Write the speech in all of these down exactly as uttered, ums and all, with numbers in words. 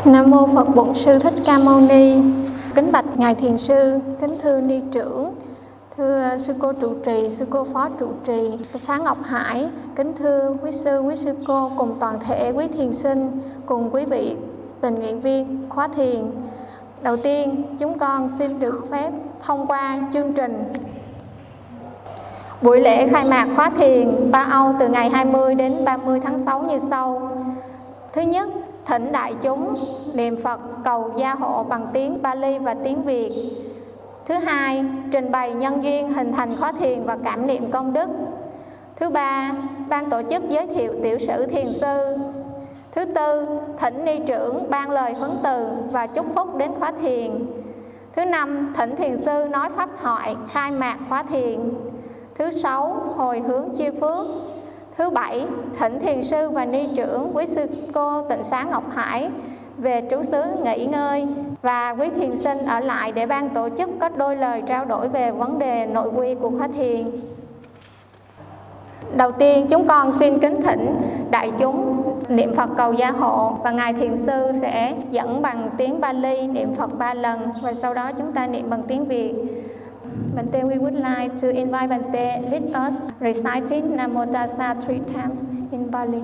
Nam mô Phật Bổn Sư Thích Ca Mâu Ni. Kính bạch ngài thiền sư, kính thưa ni trưởng, thưa sư cô trụ trì, sư cô phó trụ trì xá Ngọc Hải, kính thưa quý sư, quý sư cô cùng toàn thể quý thiền sinh, cùng quý vị tình nguyện viên khóa thiền. Đầu tiên, chúng con xin được phép thông qua chương trình. Buổi lễ khai mạc khóa thiền Ba Âu từ ngày hai mươi đến ba mươi tháng sáu như sau. Thứ nhất, thỉnh đại chúng niệm Phật cầu gia hộ bằng tiếng Pali và tiếng Việt. Thứ hai, trình bày nhân duyên hình thành khóa thiền và cảm niệm công đức. Thứ ba, ban tổ chức giới thiệu tiểu sử thiền sư. Thứ tư, thỉnh ni trưởng ban lời huấn từ và chúc phúc đến khóa thiền. Thứ năm, thỉnh thiền sư nói pháp thoại khai mạc khóa thiền. Thứ sáu, hồi hướng chia phước. Thứ bảy, thỉnh thiền sư và ni trưởng quý sư cô tịnh xá Ngọc Hải về trú xứ nghỉ ngơi, và quý thiền sinh ở lại để ban tổ chức có đôi lời trao đổi về vấn đề nội quy của khóa thiền. Đầu tiên, chúng con xin kính thỉnh đại chúng niệm Phật cầu gia hộ, và ngài thiền sư sẽ dẫn bằng tiếng Pali niệm Phật ba lần, và sau đó chúng ta niệm bằng tiếng Việt. Bante, we would like to invite Bante lead us reciting Namo Tassa three times in Pali.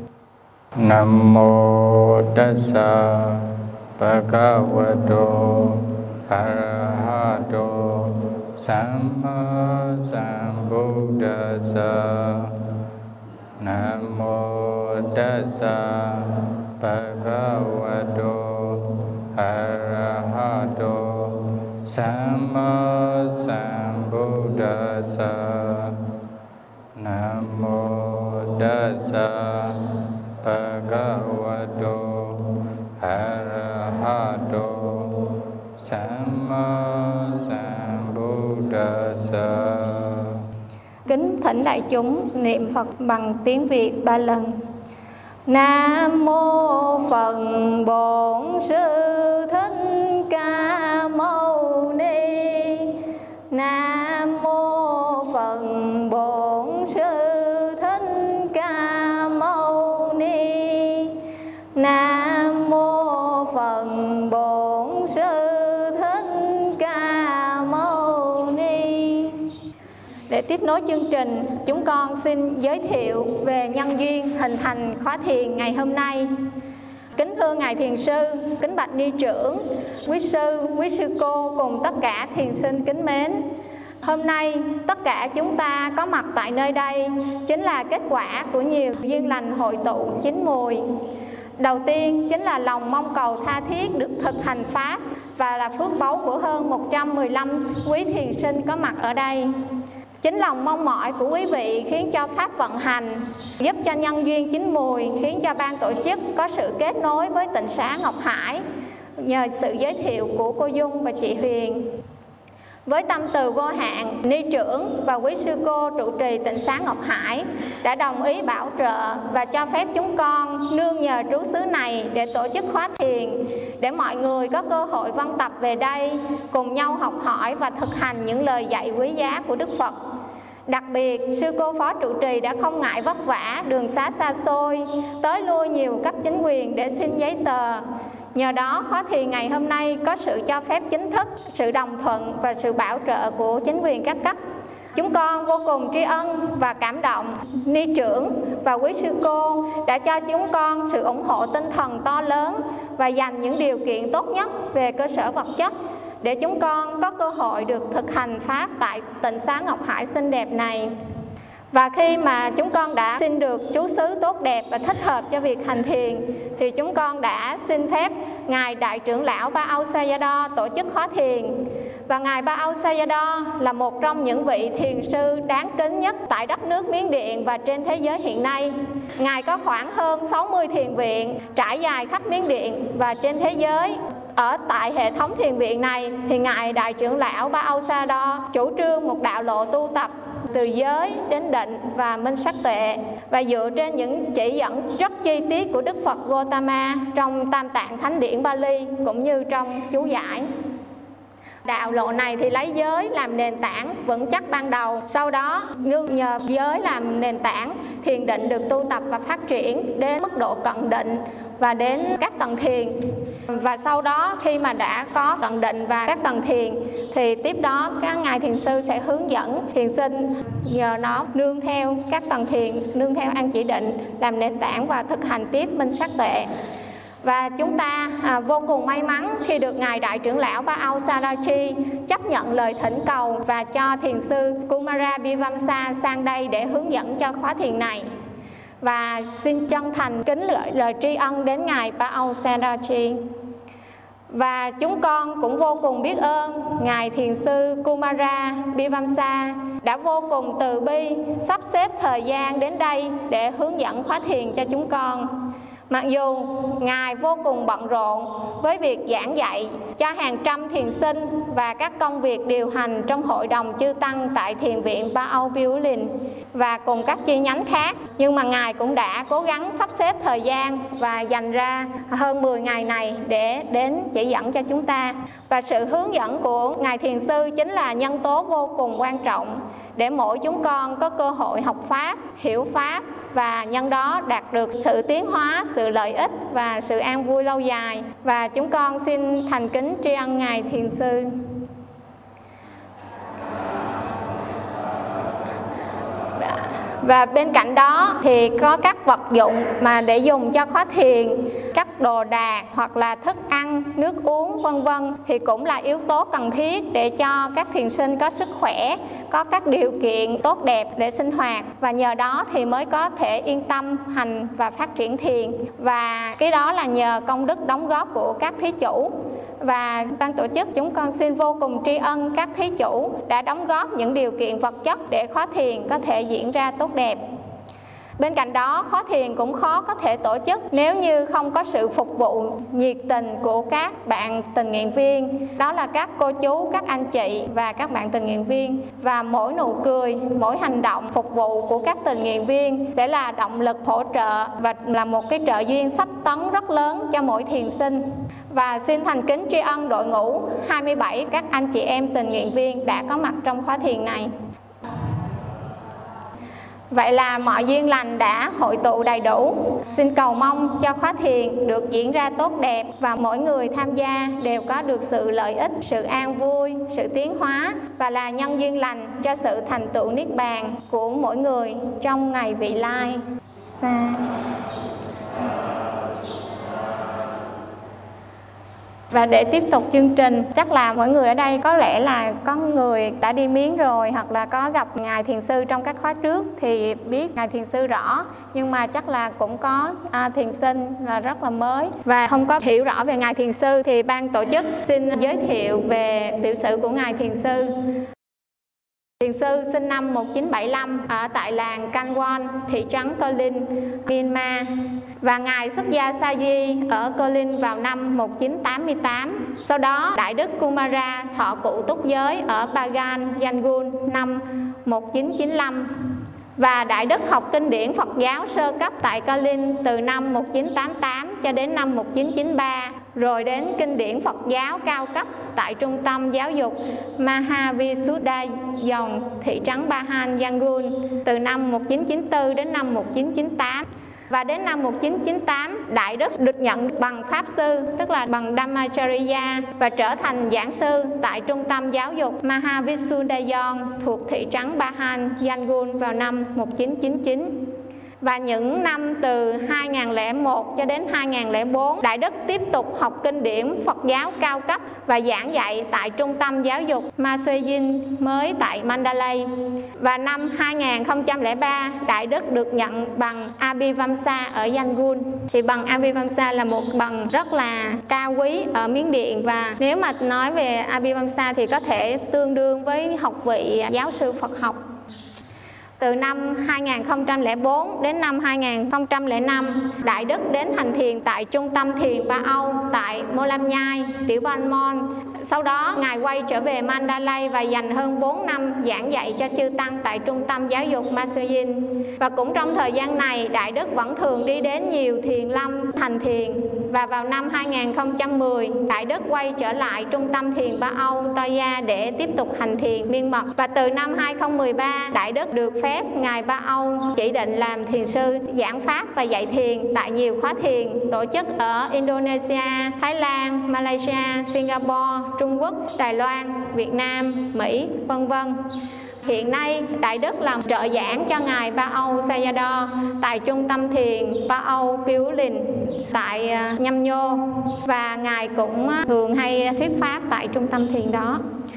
Namo Tassa Bhagavato Arahato Samma Sambuddhassa. Namo Tassa Bhagavato Arahato Samma Sambuddhassa. Namo Tassa Bhagavato Arahato Samma Sambuddhassa. Kính thỉnh đại chúng niệm Phật bằng tiếng Việt ba lần. Nam mô Phật Bổn Sư Thích Ca Mâu Ni. Nam mô Phật Bổn Sư Thích Ca Mâu Ni. Nam mô Phật Bổn Sư Thích Ca Mâu Ni. Để tiếp nối chương trình, chúng con xin giới thiệu về nhân duyên hình thành khóa thiền ngày hôm nay. Kính thưa ngài thiền sư, kính bạch ni trưởng, quý sư, quý sư cô cùng tất cả thiền sinh kính mến. Hôm nay tất cả chúng ta có mặt tại nơi đây chính là kết quả của nhiều duyên lành hội tụ chín mùi. Đầu tiên chính là lòng mong cầu tha thiết được thực hành pháp, và là phước báu của hơn một trăm mười lăm quý thiền sinh có mặt ở đây. Chính lòng mong mỏi của quý vị khiến cho pháp vận hành, giúp cho nhân duyên chín mùi, khiến cho ban tổ chức có sự kết nối với tịnh xá Ngọc Hải nhờ sự giới thiệu của cô Dung và chị Huyền. Với tâm từ vô hạn, ni trưởng và quý sư cô trụ trì tịnh xá Ngọc Hải đã đồng ý bảo trợ và cho phép chúng con nương nhờ trú xứ này để tổ chức khóa thiền, để mọi người có cơ hội văn tập về đây, cùng nhau học hỏi và thực hành những lời dạy quý giá của Đức Phật. Đặc biệt, sư cô phó trụ trì đã không ngại vất vả, đường xá xa xôi, tới lui nhiều cấp chính quyền để xin giấy tờ. Nhờ đó, khóa thiền ngày hôm nay có sự cho phép chính thức, sự đồng thuận và sự bảo trợ của chính quyền các cấp. Chúng con vô cùng tri ân và cảm động ni trưởng và quý sư cô đã cho chúng con sự ủng hộ tinh thần to lớn và dành những điều kiện tốt nhất về cơ sở vật chất để chúng con có cơ hội được thực hành pháp tại tịnh xá Ngọc Hải xinh đẹp này. Và khi mà chúng con đã xin được trú xứ tốt đẹp và thích hợp cho việc hành thiền, thì chúng con đã xin phép ngài đại trưởng lão Ba Âu Sayadaw tổ chức khóa thiền. Và ngài Ba Âu Sayadaw là một trong những vị thiền sư đáng kính nhất tại đất nước Miến Điện và trên thế giới hiện nay. Ngài có khoảng hơn sáu mươi thiền viện trải dài khắp Miến Điện và trên thế giới. Ở tại hệ thống thiền viện này thì ngài đại trưởng lão Ba Âu Sayadaw chủ trương một đạo lộ tu tập từ giới đến định và minh sắc tuệ, và dựa trên những chỉ dẫn rất chi tiết của Đức Phật Gautama trong Tam Tạng Thánh Điển Pali cũng như trong chú giải. Đạo lộ này thì lấy giới làm nền tảng vững chắc ban đầu, sau đó nương nhờ giới làm nền tảng, thiền định được tu tập và phát triển đến mức độ cận định và đến các tầng thiền. Và sau đó khi mà đã có tận định và các tầng thiền thì tiếp đó các ngài thiền sư sẽ hướng dẫn thiền sinh nhờ nó nương theo các tầng thiền, nương theo An Chỉ Định làm nền tảng và thực hành tiếp minh sát tuệ. Và chúng ta à, vô cùng may mắn khi được Ngài Đại trưởng lão Ba Aung Sarachi chấp nhận lời thỉnh cầu và cho thiền sư Kumara Bhivamsa sang đây để hướng dẫn cho khóa thiền này. Và xin chân thành kính gửi lời tri ân đến Ngài Ba Aung Sarachi. Và chúng con cũng vô cùng biết ơn Ngài thiền sư Kumara Bhivamsa đã vô cùng từ bi sắp xếp thời gian đến đây để hướng dẫn khóa thiền cho chúng con. Mặc dù Ngài vô cùng bận rộn với việc giảng dạy cho hàng trăm thiền sinh và các công việc điều hành trong hội đồng chư tăng tại thiền viện Ba Aung Violin và cùng các chi nhánh khác, nhưng mà Ngài cũng đã cố gắng sắp xếp thời gian và dành ra hơn mười ngày này để đến chỉ dẫn cho chúng ta. Và sự hướng dẫn của Ngài thiền sư chính là nhân tố vô cùng quan trọng để mỗi chúng con có cơ hội học Pháp, hiểu Pháp và nhân đó đạt được sự tiến hóa, sự lợi ích và sự an vui lâu dài. Và chúng con xin thành kính tri ân Ngài thiền sư. Và bên cạnh đó thì có các vật dụng mà để dùng cho khóa thiền, các đồ đạc hoặc là thức ăn, nước uống vân vân thì cũng là yếu tố cần thiết để cho các thiền sinh có sức khỏe, có các điều kiện tốt đẹp để sinh hoạt, và nhờ đó thì mới có thể yên tâm hành và phát triển thiền. Và cái đó là nhờ công đức đóng góp của các thí chủ. Và ban tổ chức chúng con xin vô cùng tri ân các thí chủ đã đóng góp những điều kiện vật chất để khóa thiền có thể diễn ra tốt đẹp. Bên cạnh đó, khóa thiền cũng khó có thể tổ chức nếu như không có sự phục vụ nhiệt tình của các bạn tình nguyện viên. Đó là các cô chú, các anh chị và các bạn tình nguyện viên. Và mỗi nụ cười, mỗi hành động phục vụ của các tình nguyện viên sẽ là động lực hỗ trợ và là một cái trợ duyên sách tấn rất lớn cho mỗi thiền sinh. Và xin thành kính tri ân đội ngũ hai mươi bảy các anh chị em tình nguyện viên đã có mặt trong khóa thiền này. Vậy là mọi duyên lành đã hội tụ đầy đủ. Xin cầu mong cho khóa thiền được diễn ra tốt đẹp và mỗi người tham gia đều có được sự lợi ích, sự an vui, sự tiến hóa và là nhân duyên lành cho sự thành tựu niết bàn của mỗi người trong ngày vị lai. Sa. Và để tiếp tục chương trình, chắc là mỗi người ở đây có lẽ là có người đã đi miến rồi hoặc là có gặp Ngài thiền sư trong các khóa trước thì biết Ngài thiền sư rõ, nhưng mà chắc là cũng có à, thiền sinh là rất là mới và không có hiểu rõ về Ngài thiền sư, thì ban tổ chức xin giới thiệu về tiểu sử của Ngài thiền sư. Thiền sư sinh năm một nghìn chín trăm bảy mươi lăm ở tại làng Kangwon, thị trấn Cô Linh, Myanmar. Và Ngài xuất gia Sa Di ở Cô Linh vào năm một nghìn chín trăm tám mươi tám. Sau đó, Đại Đức Kumara thọ cụ túc giới ở Bagan, Yangon năm một nghìn chín trăm chín mươi lăm. Và Đại Đức học kinh điển Phật giáo sơ cấp tại Cô Linh từ năm một nghìn chín trăm tám mươi tám cho đến năm một nghìn chín trăm chín mươi ba, rồi đến kinh điển Phật giáo cao cấp tại Trung tâm Giáo dục Mahavisuddhayong, thị trấn Bahan, Yangon từ năm một nghìn chín trăm chín mươi tư đến năm một nghìn chín trăm chín mươi tám. Và đến năm một nghìn chín trăm chín mươi tám, Đại Đức được nhận bằng Pháp Sư, tức là bằng Dhammacharya, và trở thành giảng sư tại Trung tâm Giáo dục Mahavisuddhayong thuộc thị trấn Bahan, Yangon vào năm một nghìn chín trăm chín mươi chín. Và những năm từ hai nghìn không trăm lẻ một cho đến hai nghìn không trăm lẻ bốn, Đại Đức tiếp tục học kinh điển Phật giáo cao cấp và giảng dạy tại Trung tâm Giáo dục Maswejin mới tại Mandalay. Và năm hai nghìn không trăm lẻ ba, Đại Đức được nhận bằng Abhivamsa ở Yangon. Thì bằng Abhivamsa là một bằng rất là cao quý ở Miến Điện, và nếu mà nói về Abhivamsa thì có thể tương đương với học vị giáo sư Phật học. Từ năm hai nghìn không trăm lẻ bốn đến năm hai nghìn không trăm lẻ năm, Đại Đức đến hành thiền tại Trung tâm Thiền Ba Aung tại Mô Lam Nhai, Tiểu Ban Môn. Sau đó, Ngài quay trở về Mandalay và dành hơn bốn năm giảng dạy cho chư tăng tại Trung tâm Giáo dục Maswejin. Và cũng trong thời gian này, Đại Đức vẫn thường đi đến nhiều thiền lâm thành thiền. Và vào năm hai nghìn không trăm mười, Đại Đức quay trở lại Trung tâm Thiền Ba Aung Toya để tiếp tục hành thiền miên mật. Và từ năm hai nghìn không trăm mười ba, Đại Đức được phép phép, Ngài Ba Âu chỉ định làm thiền sư giảng pháp và dạy thiền tại nhiều khóa thiền tổ chức ở Indonesia, Thái Lan, Malaysia, Singapore, Trung Quốc, Đài Loan, Việt Nam, Mỹ, vân vân. Hiện nay, Đại Đức làm trợ giảng cho Ngài Ba Âu Sayadaw tại trung tâm thiền Ba Âu Piu Lin tại Nhâm Nhô, và Ngài cũng thường hay thuyết pháp tại trung tâm thiền đó.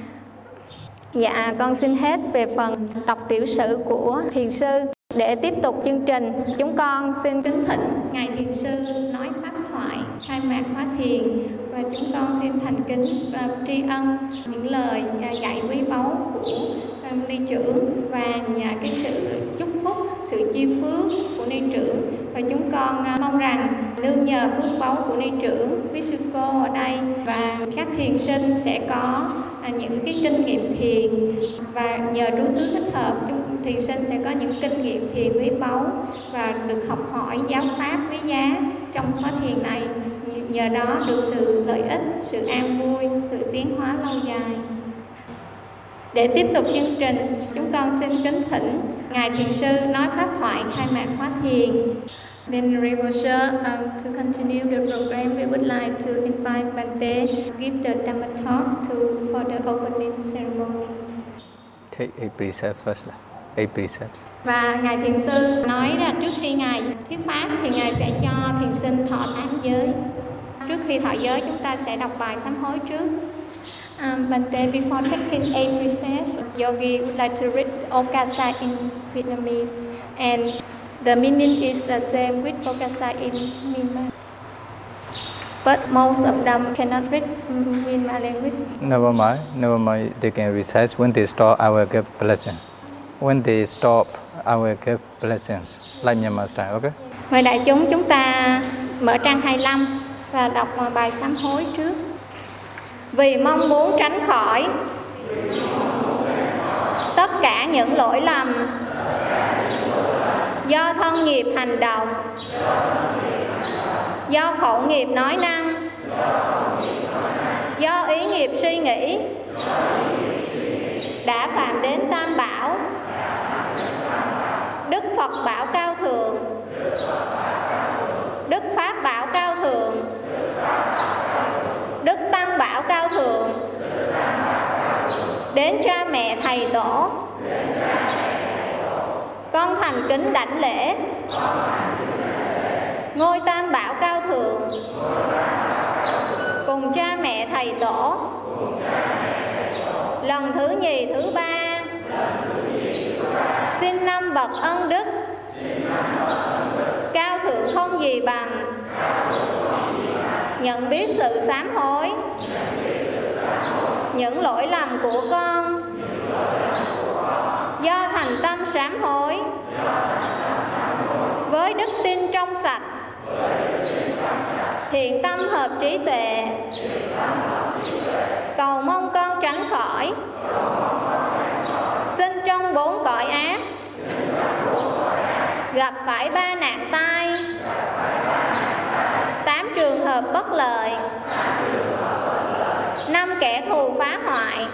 Dạ, con xin hết về phần đọc tiểu sử của thiền sư. Để tiếp tục chương trình, chúng con xin kính thỉnh Ngài Thiền sư nói pháp thoại khai mạc khóa thiền, và chúng con xin thành kính và tri ân những lời dạy quý báu của ni trưởng và nhà cái sự chúc phúc, sự chi phước của ni trưởng. Và chúng con mong rằng nương nhờ phước báu của ni trưởng, quý sư cô ở đây và các thiền sinh sẽ có những cái kinh nghiệm thiền, và nhờ trú xứ thích hợp, thiền sinh sẽ có những kinh nghiệm thiền quý báu và được học hỏi giáo pháp quý giá trong khóa thiền này. Nhờ đó được sự lợi ích, sự an vui, sự tiến hóa lâu dài. Để tiếp tục chương trình, chúng con xin kính thỉnh Ngài Thiền sư nói pháp thoại khai mạc khóa thiền. Venerable Sir, um, to continue the program, we would like to invite Bante to give the Dhamma talk to for the opening ceremony. Take a precept first. Eight precepts. Và Ngài Thiền sư nói là trước khi Ngài thuyết pháp thì Ngài sẽ cho thiền sinh thọ tám giới. Trước khi thọ giới, chúng ta sẽ đọc bài sám hối trước. Um, Bante, before taking eight precepts, Yogi would like to read Okasa in Vietnamese, and the meaning is the same with Okasa in Myanmar. But most of them cannot read Myanmar language. Never mind, never mind. They can recite. When they stop, I will give blessing. When they stop, I will give blessings. Like Myanmar style, okay? Mời đại chúng chúng ta mở trang hai mươi lăm và đọc bài sám hối trước. Vì mong muốn tránh khỏi tất cả những lỗi lầm do thân nghiệp hành động, do khẩu nghiệp nói năng, do ý nghiệp suy nghĩ, đã phạm đến Tam Bảo, Đức Phật Bảo cao thượng, Đức Pháp Bảo cao thượng, Đức Tăng Bảo cao thượng, đến cha mẹ thầy tổ, con thành kính đảnh lễ ngôi Tam Bảo cao thượng, cùng cha mẹ thầy tổ, lần thứ nhì thứ ba, xin năm bậc ân đức, cao thượng không gì bằng, nhận biết sự sám hối, những lỗi lầm của con, do thành tâm sám hối, với đức tin trong sạch, thiện tâm hợp trí tuệ, cầu mong con tránh khỏi, sinh trong bốn cõi ác, gặp phải ba nạn tai, tám trường hợp bất lợi, năm kẻ thù phá hoại,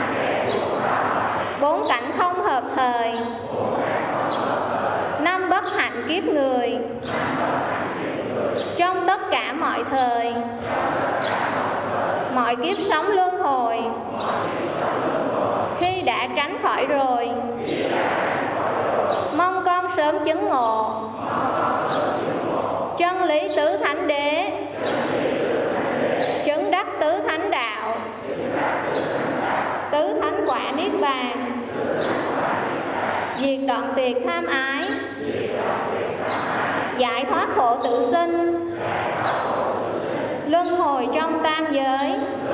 bốn cảnh không hợp thời, năm bất hạnh kiếp người, trong tất cả mọi thời, mọi kiếp sống luân hồi, khi đã tránh khỏi rồi, mong con sớm chứng ngộ chân lý tứ thánh đế, chứng đắc tứ thánh đạo, tứ thánh quả niết bàn, diệt đoạn tuyệt tham ái, giải thoát khổ tự sinh, luân hồi trong tam giới.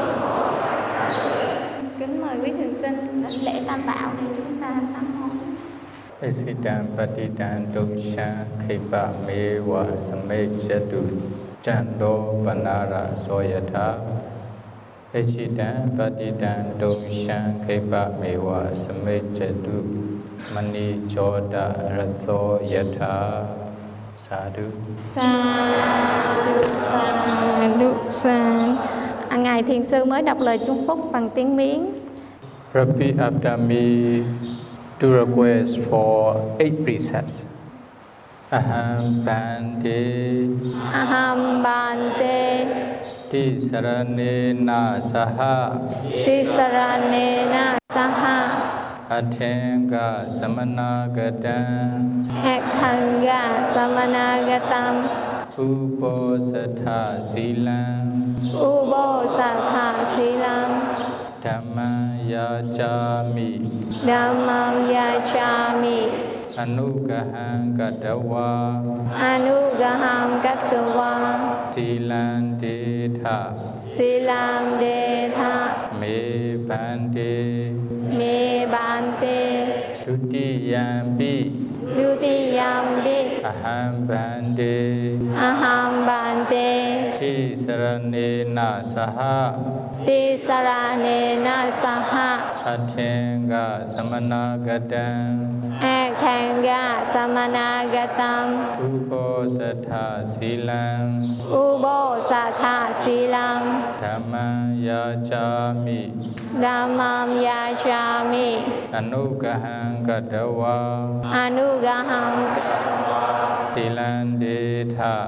Kính mời quý thiền sinh đảnh lễ Tam Bảo để chúng ta sám hối. Esitan patitan dosha khipa mewa samejatu chando panara soyatha. Esitan patitan dosha khipa mewa samejatu mani choda ratso yatha. Sadhu. Sadhu, sadhu, sadhu. Ngài Thiền sư mới đọc lời chúc phúc bằng tiếng Miến. Repeat after me. to request for eight precepts. Aham Bante Aham Bante Tisaranena Saha Tisaranena Saha Athenga Samanagatam Ekkhanga Samanagatam Uposatha Silam Ubosatha Silam Dhamma Yajami Dhammam Yajami Anugaham Gadawa Anugaham Gattva Silam Detha Silam Detha Me Bante Me Bante Dutiyampi Dutiyampi Aham Bante Aham Bante Tisaranena Saha Tisaranena Saha Athenga Samanagatam Ekkhanga Samanagatam Uposatha Silam Ubosatha Silam Dhamma Yajami Dhammam Yajami Anugaham Gadawa Anugaham Silam Detha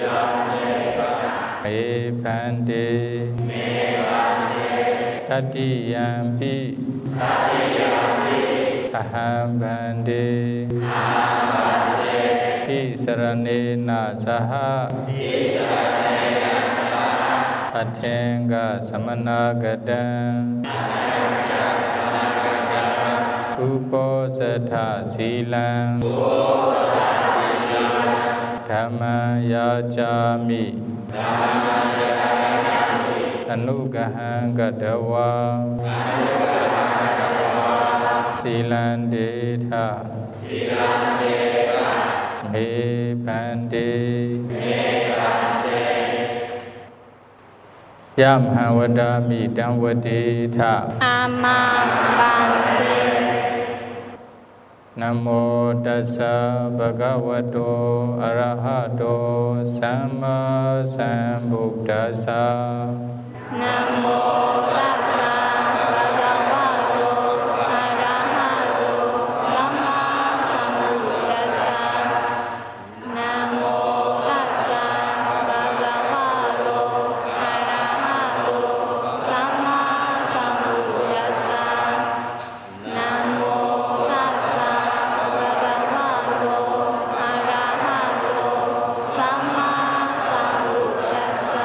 Me Bante Tatiyampi Aham Bante Tisaranena Saha Athenga Samanagatam Uposatha Silam Dhamma Yajami Anugaham Gadawa Silam Detha Me Bante Yamhavadami Damvadetha Amam Bante Namo Tassa Bhagavato Arahato Samma Sambuddhassa Namo Tassa Bhagavato Arahato Samma Sambuddhassa Namo Tassa Bhagavato Arahato Samma Sambuddhassa Namo Tassa Bhagavato Arahato Samma Sambuddhassa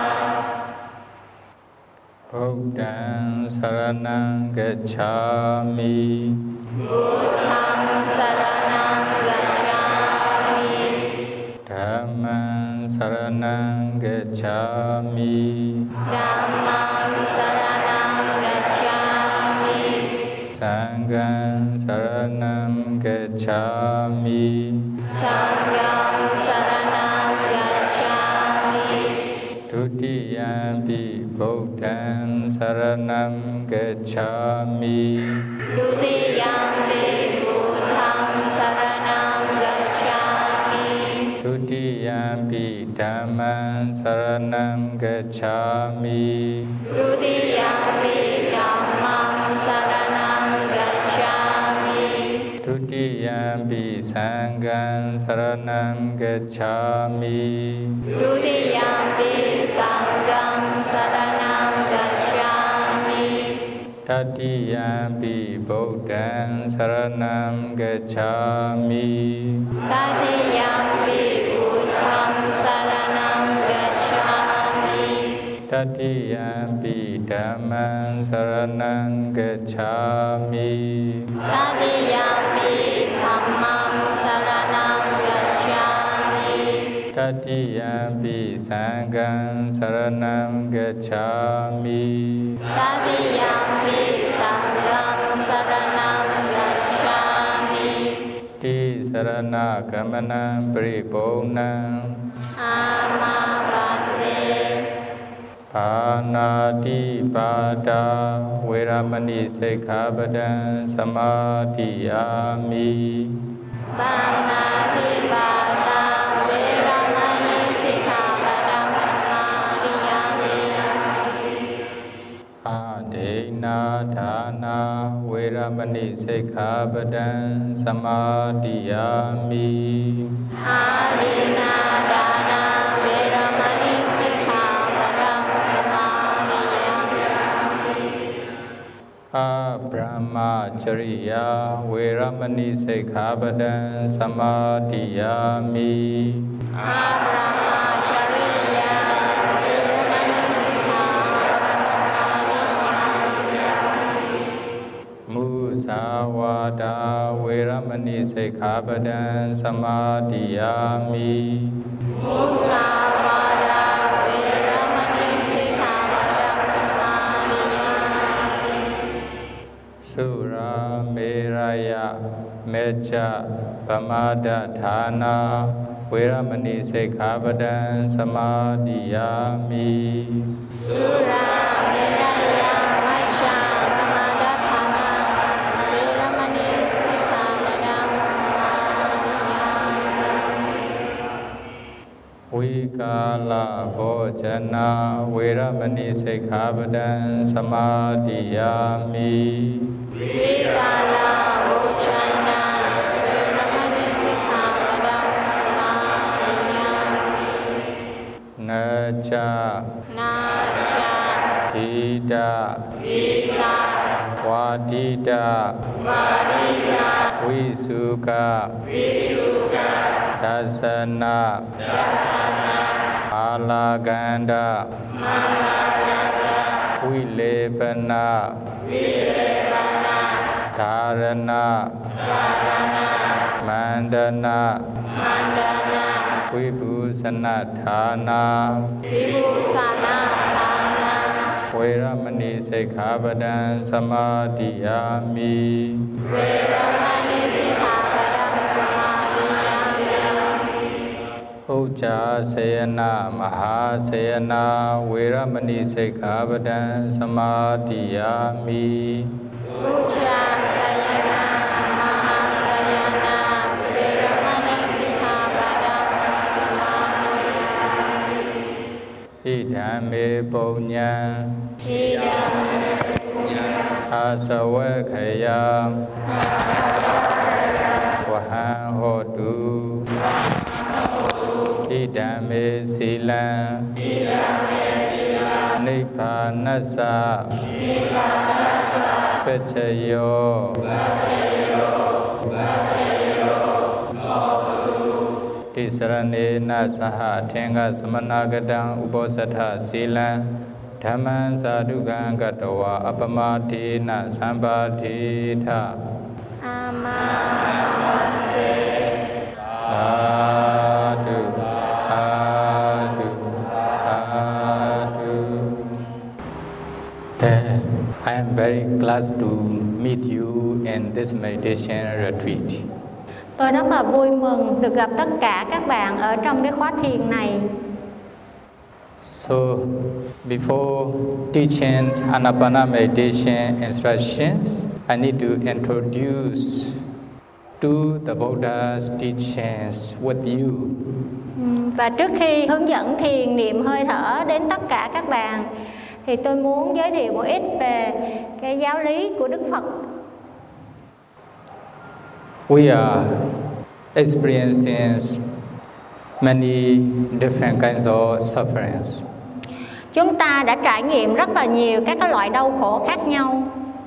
Buddhaṃ Saranam Gacchāmi Buddhaṃ Saranam Gacchāmi Dhammam Saranam Gacchāmi Dhammam Saranam Gacchāmi Sangham Saranam Gacchāmi Sangham Saranam Gacchāmi Dutiyampi Buddhaṃ Saranam Gacchāmi Dutiyampi Buddhaṃ Saranam Gacchāmi Dutiyampi Dhammam Saranam Gacchāmi Dutiyampi Dhammam Saranam Gacchāmi Dutiyampi Sangham Saranam Gacchāmi Dutiyampi Sangham Saranam Gacchāmi Tatiyampi Buddhaṃ Saranam Gacchāmi Tatiyampi Buddhaṃ Saranam Gacchāmi Tatiyampi Dhammam Saranam Gacchāmi Tatiyampi Dhammam Saranam Gacchāmi Tatiyampi Sangham Saranam Gacchāmi Tatiyampi Sangham Saranam Gacchāmi Tisarana Gamanam Paripurnam Amabante Panati Pada Veramani Sikkhapadam Samadhiyami Panati Pada Veramani Sikkhapadam Samadhiyami Adena na dana veramani sikkhapadan samadhiyami. Adina dana veramani sikkhapadam samadhiyami. Abrahmacharya veramani sikkhapadan samadhiyami. Abrahmacharya veramani sikkhapadam samadhiyami. Musawada veramani sikkhapadan samadhiyami. Musawada veramani sikkhapadam samadhiyami. Sura meraya meja pamada thana veramani sikkhapadan samadhiyami. Sura meraya maja pamadatthana veramani sikkhapadam samadhiyami. Vikala bhojana veramani sikkhapadan samadhiyami. Vikala bhojana veramani sikkhapadam samadhiyami. Naja Naja Dida Dita Wadida Vadita Visuka Visuka Dasana Dasana Alaganda Malayanda Vilepana Vilebana Dharana Dharana Mandana Mandana Vibhusana Dhana Vibhusana Dhana Veramani sikkhapadan samadhiyami. Veramani sikkhapadam samadhiyami. Ucca sayana mahasayana veramani sikkhapadan samadhiyami. Ucca sayana mahasayana veramani sikkhapadam samadhiyami. Idhamme punyam Idam asavakkhaya vahang hotu. Idhamme silam nibbānassa paccayyo Tisaranena saha athenga samanagatam uposatha silam Dhamman sadhukan gatawa apamathena sampatitha. Amamante. Sadhu, sadhu, sadhu. Then I am very glad to meet you in this meditation retreat. Tôi rất là vui mừng được gặp tất cả các bạn ở trong cái khóa thiền này. So, before teaching Anapana meditation instructions, I need to introduce to the Buddha's teachings with you. Và trước khi hướng dẫn thiền niệm hơi thở đến tất cả các bạn, thì tôi muốn giới thiệu một ít về cái giáo lý của Đức Phật. We are experiencing many different kinds of sufferings. Chúng ta đã trải nghiệm rất là nhiều các cái loại đau khổ khác nhau.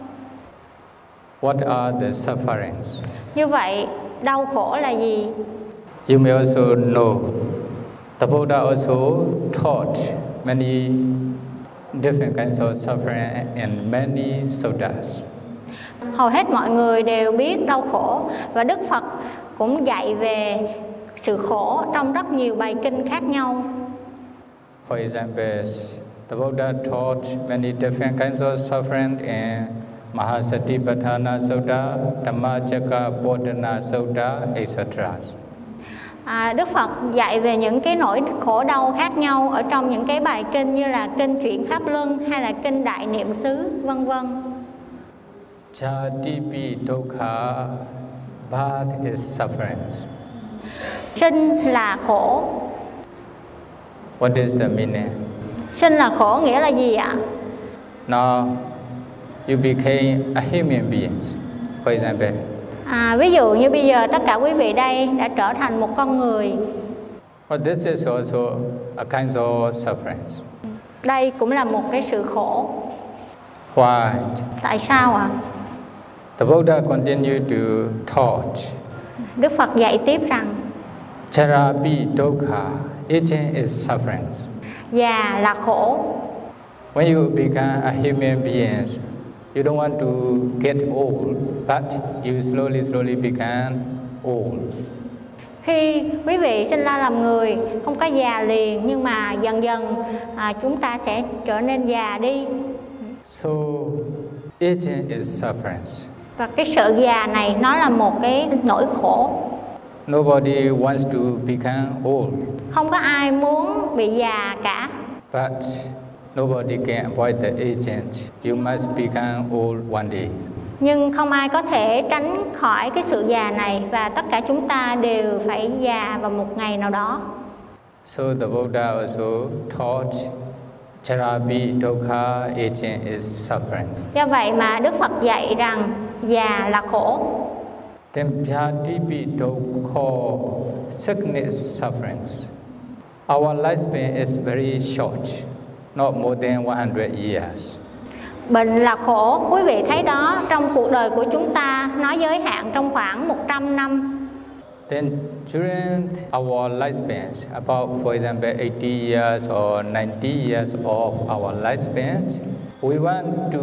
What are the sufferings? Như vậy, đau khổ là gì? You may also know the Buddha also taught many different kinds of suffering in many suttas. Hầu hết mọi người đều biết đau khổ, và Đức Phật cũng dạy về sự khổ trong rất nhiều bài kinh khác nhau. For example, the Buddha taught many different kinds of suffering in Mahasatipatthana Sutta, Dhammacakkappavattana Sutta, et cetera. À, Đức Phật dạy về những cái nỗi khổ đau khác nhau ở trong những cái bài kinh như là kinh Chuyển Pháp Luân hay là kinh Đại Niệm xứ, vân vân. Jatipi dukkha, birth is suffering. Sinh là khổ. What is the meaning? Sinh là khổ nghĩa là gì ạ? Now, you became a human being, for example. À, ví dụ như bây giờ tất cả quý vị đây đã trở thành một con người. Well, this is also a kind of suffering. Đây cũng là một cái sự khổ. Why? Tại sao ạ? À? The Buddha continued to taught. Đức Phật dạy tiếp rằng Jarapi dukkha, aging is suffering. Già là khổ. When you become a human being, you don't want to get old, but you slowly, slowly become old. Khi quý vị sinh ra làm người, không có già liền, nhưng mà dần dần à, chúng ta sẽ trở nên già đi. So, aging is suffering. Và cái sự già này nó là một cái nỗi khổ. Nobody wants to become old. Không có ai muốn bị già cả. But nobody can avoid the aging. You must become old one day. Nhưng không ai có thể tránh khỏi cái sự già này, và tất cả chúng ta đều phải già vào một ngày nào đó. So the Buddha also taught Jarapi dukkha, aging is suffering. Do vậy mà Đức Phật dạy rằng già là khổ. Then Vyadipi dukkha, sickness, sufferings. Our lifespan is very short, not more than one hundred years. Bệnh là khổ, quý vị thấy đó, trong cuộc đời của chúng ta nó giới hạn trong khoảng một trăm năm. Then during our lifespan, about for example eighty years or ninety years of our lifespan, we want to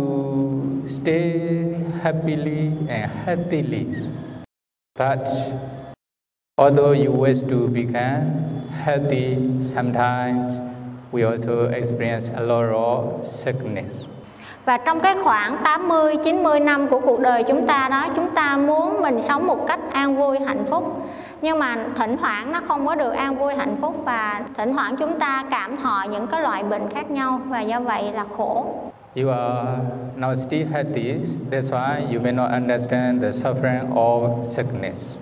stay happily and healthily. But although you wish to become healthy, sometimes we also experience a lot of sickness. Và trong cái khoảng tám mươi chín mươi năm của cuộc đời chúng ta đó, chúng ta muốn mình sống một cách an vui hạnh phúc. Nhưng mà thỉnh thoảng nó không có được an vui hạnh phúc, và thỉnh thoảng chúng ta cảm thọ những cái loại bệnh khác nhau, và do vậy là khổ. You are now still healthy, that's why you may not understand the suffering of sickness.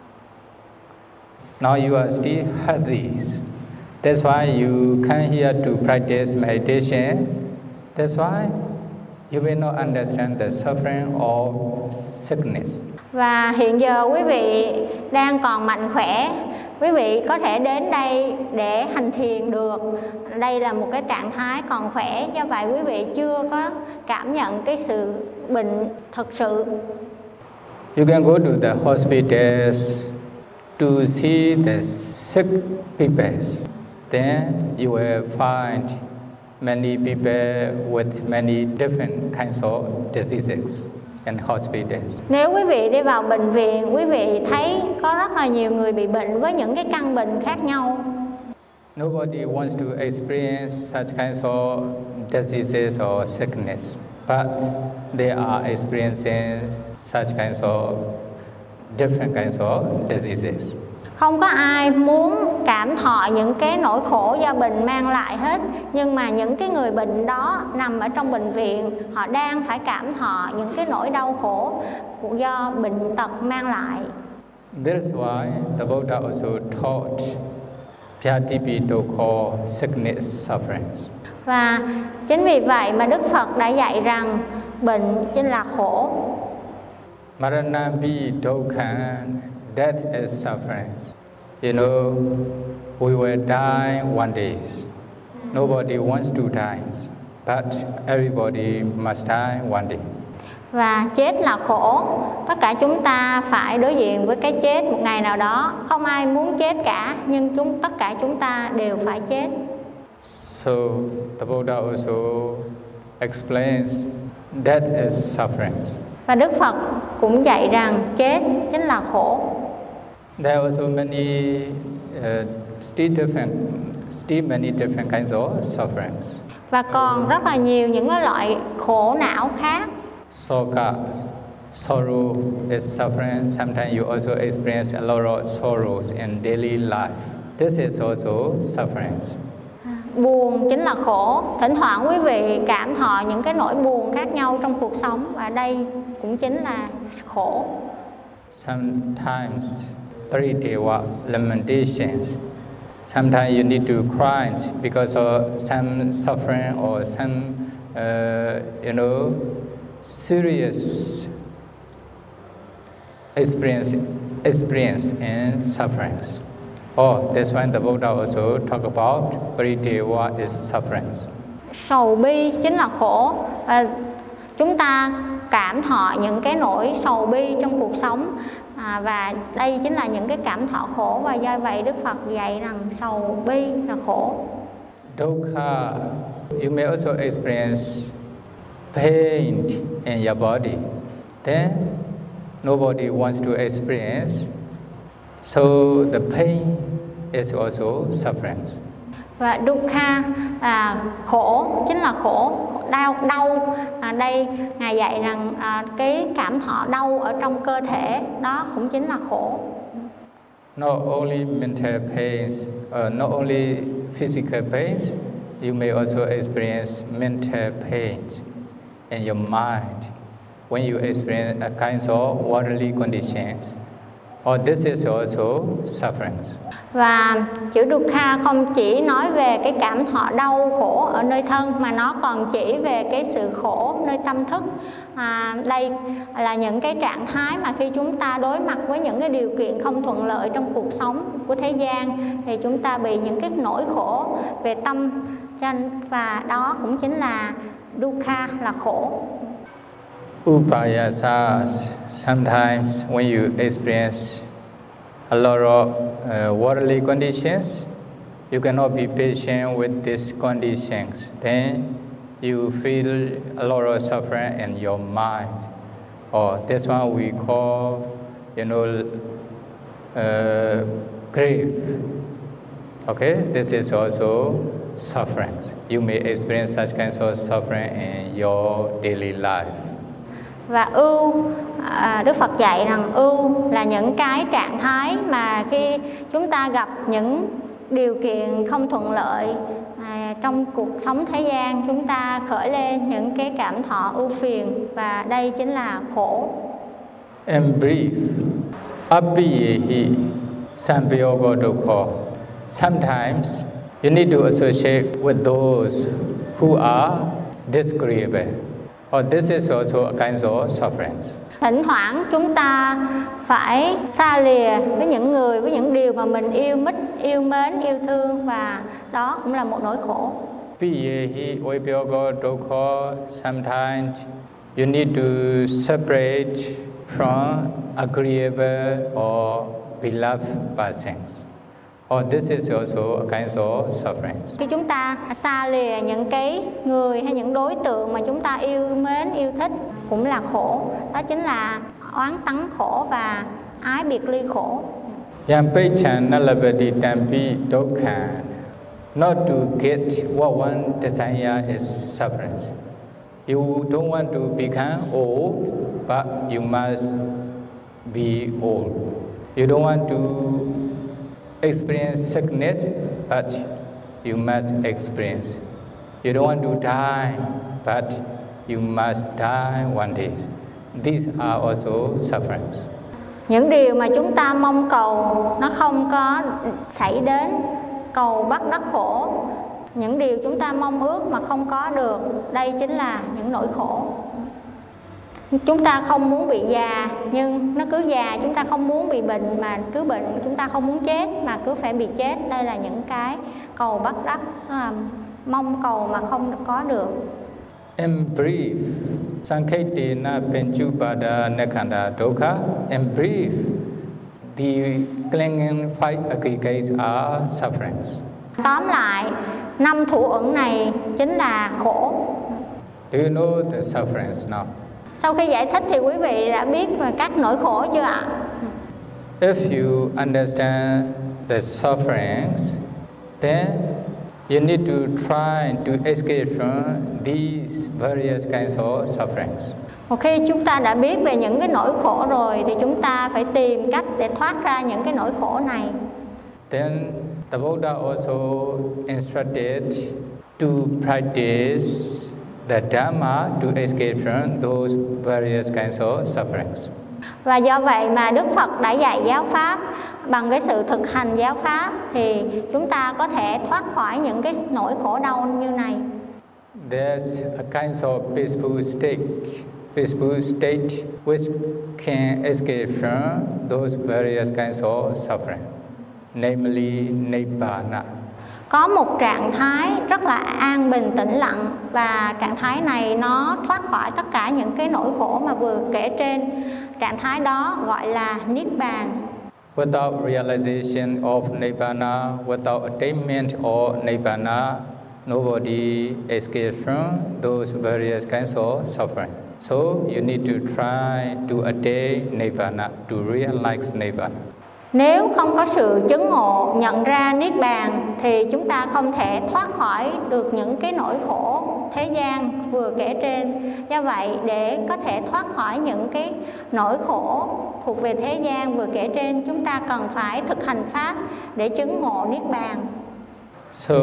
Now you are still healthy, that's why you come here to practice meditation. That's why you may not understand the suffering of sickness. Và hiện giờ quý vị đang còn mạnh khỏe, quý vị có thể đến đây để hành thiền được. Đây là một cái trạng thái còn khỏe, do vậy quý vị chưa có cảm nhận cái sự bệnh thực sự. You can go to the hospitals to see the sick people. Then you will find many people with many different kinds of diseases in hospitals. Nếu quý vị đi vào bệnh viện, quý vị thấy có rất là nhiều người bị bệnh với những cái căn bệnh khác nhau. Nobody wants to experience such kinds of diseases or sickness, but they are experiencing such kinds of different kinds of diseases. Không có ai muốn cảm thọ những cái nỗi khổ do bệnh mang lại hết. Nhưng mà những cái người bệnh đó nằm ở trong bệnh viện, họ đang phải cảm thọ những cái nỗi đau khổ do bệnh tật mang lại. That's why the Buddha also taught Vyadipi dukkha, sickness, sufferings. Và chính vì vậy mà Đức Phật đã dạy rằng bệnh chính là khổ. Maranampi dukkha, death is suffering. You know, we will die one day. Nobody wants to die, but everybody must die one day. Và chết là khổ. Tất cả chúng ta phải đối diện với cái chết một ngày nào đó. Không ai muốn chết cả, nhưng chúng tất cả chúng ta đều phải chết. So the Buddha also explains death is suffering. Và Đức Phật cũng dạy rằng chết chính là khổ. There are also many uh, still different, still many different kinds of sufferings. Và còn rất là nhiều những cái loại khổ não khác. Soka, sorrow is suffering. Sometimes you also experience a lot of sorrows in daily life. This is also suffering. Buồn chính là khổ. Thỉnh thoảng quý vị cảm thọ những cái nỗi buồn khác nhau trong cuộc sống, và đây cũng chính là khổ. Sometimes parideva, lamentations. Sometimes you need to cry because of some suffering or some, uh, you know, serious experience, experience and sufferings. Oh, that's why the Buddha also talk about parideva is sufferings. Sầu bi chính là khổ. À, chúng ta cảm thọ những cái nỗi sầu bi trong cuộc sống, à, và đây chính là những cái cảm thọ khổ, và do vậy Đức Phật dạy rằng sầu bi là khổ. Dukkha, you may also experience pain in your body. Then nobody wants to experience, so the pain is also suffering. Và dukkha là khổ, chính là khổ, đau đau. À, đây ngài dạy rằng à, cái cảm thọ đau ở trong cơ thể đó cũng chính là khổ. Not only mental pains, uh, not only physical pains, you may also experience mental pains in your mind when you experience a kind of worldly conditions. Or this is also sufferings. Và chữ dukkha không chỉ nói về cái cảm thọ đau khổ ở nơi thân, mà nó còn chỉ về cái sự khổ nơi tâm thức. À, đây là những cái trạng thái mà khi chúng ta đối mặt với những cái điều kiện không thuận lợi trong cuộc sống của thế gian, thì chúng ta bị những cái nỗi khổ về tâm, và đó cũng chính là dukkha, là khổ. Upayasas, sometimes when you experience a lot of uh, worldly conditions, you cannot be patient with these conditions. Then you feel a lot of suffering in your mind. Or that's why we call, you know, uh, grief. Okay, this is also suffering. You may experience such kinds of suffering in your daily life. Và ưu, à, Đức Phật dạy rằng ưu là những cái trạng thái mà khi chúng ta gặp những điều kiện không thuận lợi à, trong cuộc sống thế gian, chúng ta khởi lên những cái cảm thọ ưu phiền, và đây chính là khổ. And brief, apiyehi sampiyogo dukkha. Sometimes you need to associate with those who are disagreeable. Or this is also a kind of suffering. Thỉnh thoảng chúng ta phải xa lìa với những người, với những điều mà mình yêu mến, yêu mến, yêu thương, và đó cũng là một nỗi khổ. Piyehi vibhyogo dukkha. Sometimes you need to separate from agreeable or beloved persons. Or this is also a kind of suffering. Khi chúng ta xa lìa những cái người hay những đối tượng mà chúng ta yêu mến, yêu thích cũng là khổ. Đó chính là oán tắng khổ và ái biệt ly khổ. Yampechan nalavati tampi dukkha. Not to get what one desire is suffering. You don't want to become old, but you must be old. You don't want to experience sickness, but you must experience. You don't want to die, but you must die one day. These are also sufferings. Những điều mà chúng ta mong cầu nó không có xảy đến, cầu bắt đắc khổ. Những điều chúng ta mong ước mà không có được, đây chính là những nỗi khổ. Chúng ta không muốn bị già, nhưng nó cứ già. Chúng ta không muốn bị bệnh mà cứ bệnh. Chúng ta không muốn chết mà cứ phải bị chết. Đây là những cái cầu bắt đắc, là mong cầu mà không có được. In brief, Sankhetena Penchupada Nekhanda Dukkha. In brief, the clinging five aggregates are sufferings. Tóm lại, năm thủ ẩn này chính là khổ. Do you know the sufferings now? Sau khi giải thích thì quý vị đã biết về các nỗi khổ chưa ạ? If you understand the sufferings, then you need to try to escape from these various kinds of sufferings. Một khi chúng ta đã biết về những cái nỗi khổ rồi thì chúng ta phải tìm cách để thoát ra những cái nỗi khổ này. Then the Buddha also instructed to practice the Dhamma to escape from those various kinds of sufferings. Và do vậy mà Đức Phật đã dạy giáo pháp, bằng cái sự thực hành giáo pháp thì chúng ta có thể thoát khỏi những cái nỗi khổ đau như này. There's a kind of peaceful state peaceful state which can escape from those various kinds of suffering, namely Nibbana. Có một trạng thái rất là an bình tĩnh lặng, và trạng thái này nó thoát khỏi tất cả những cái nỗi khổ mà vừa kể trên. Trạng thái đó gọi là Niết Bàn. Without realization of Nibbana, without attainment of Nibbana, nobody escapes from those various kinds of suffering. So you need to try to attain Nibbana, to realize Nibbana. Nếu không có sự chứng ngộ, nhận ra Niết Bàn thì chúng ta không thể thoát khỏi được những cái nỗi khổ thế gian vừa kể trên. Do vậy, để có thể thoát khỏi những cái nỗi khổ thuộc về thế gian vừa kể trên, chúng ta cần phải thực hành Pháp để chứng ngộ Niết Bàn. So,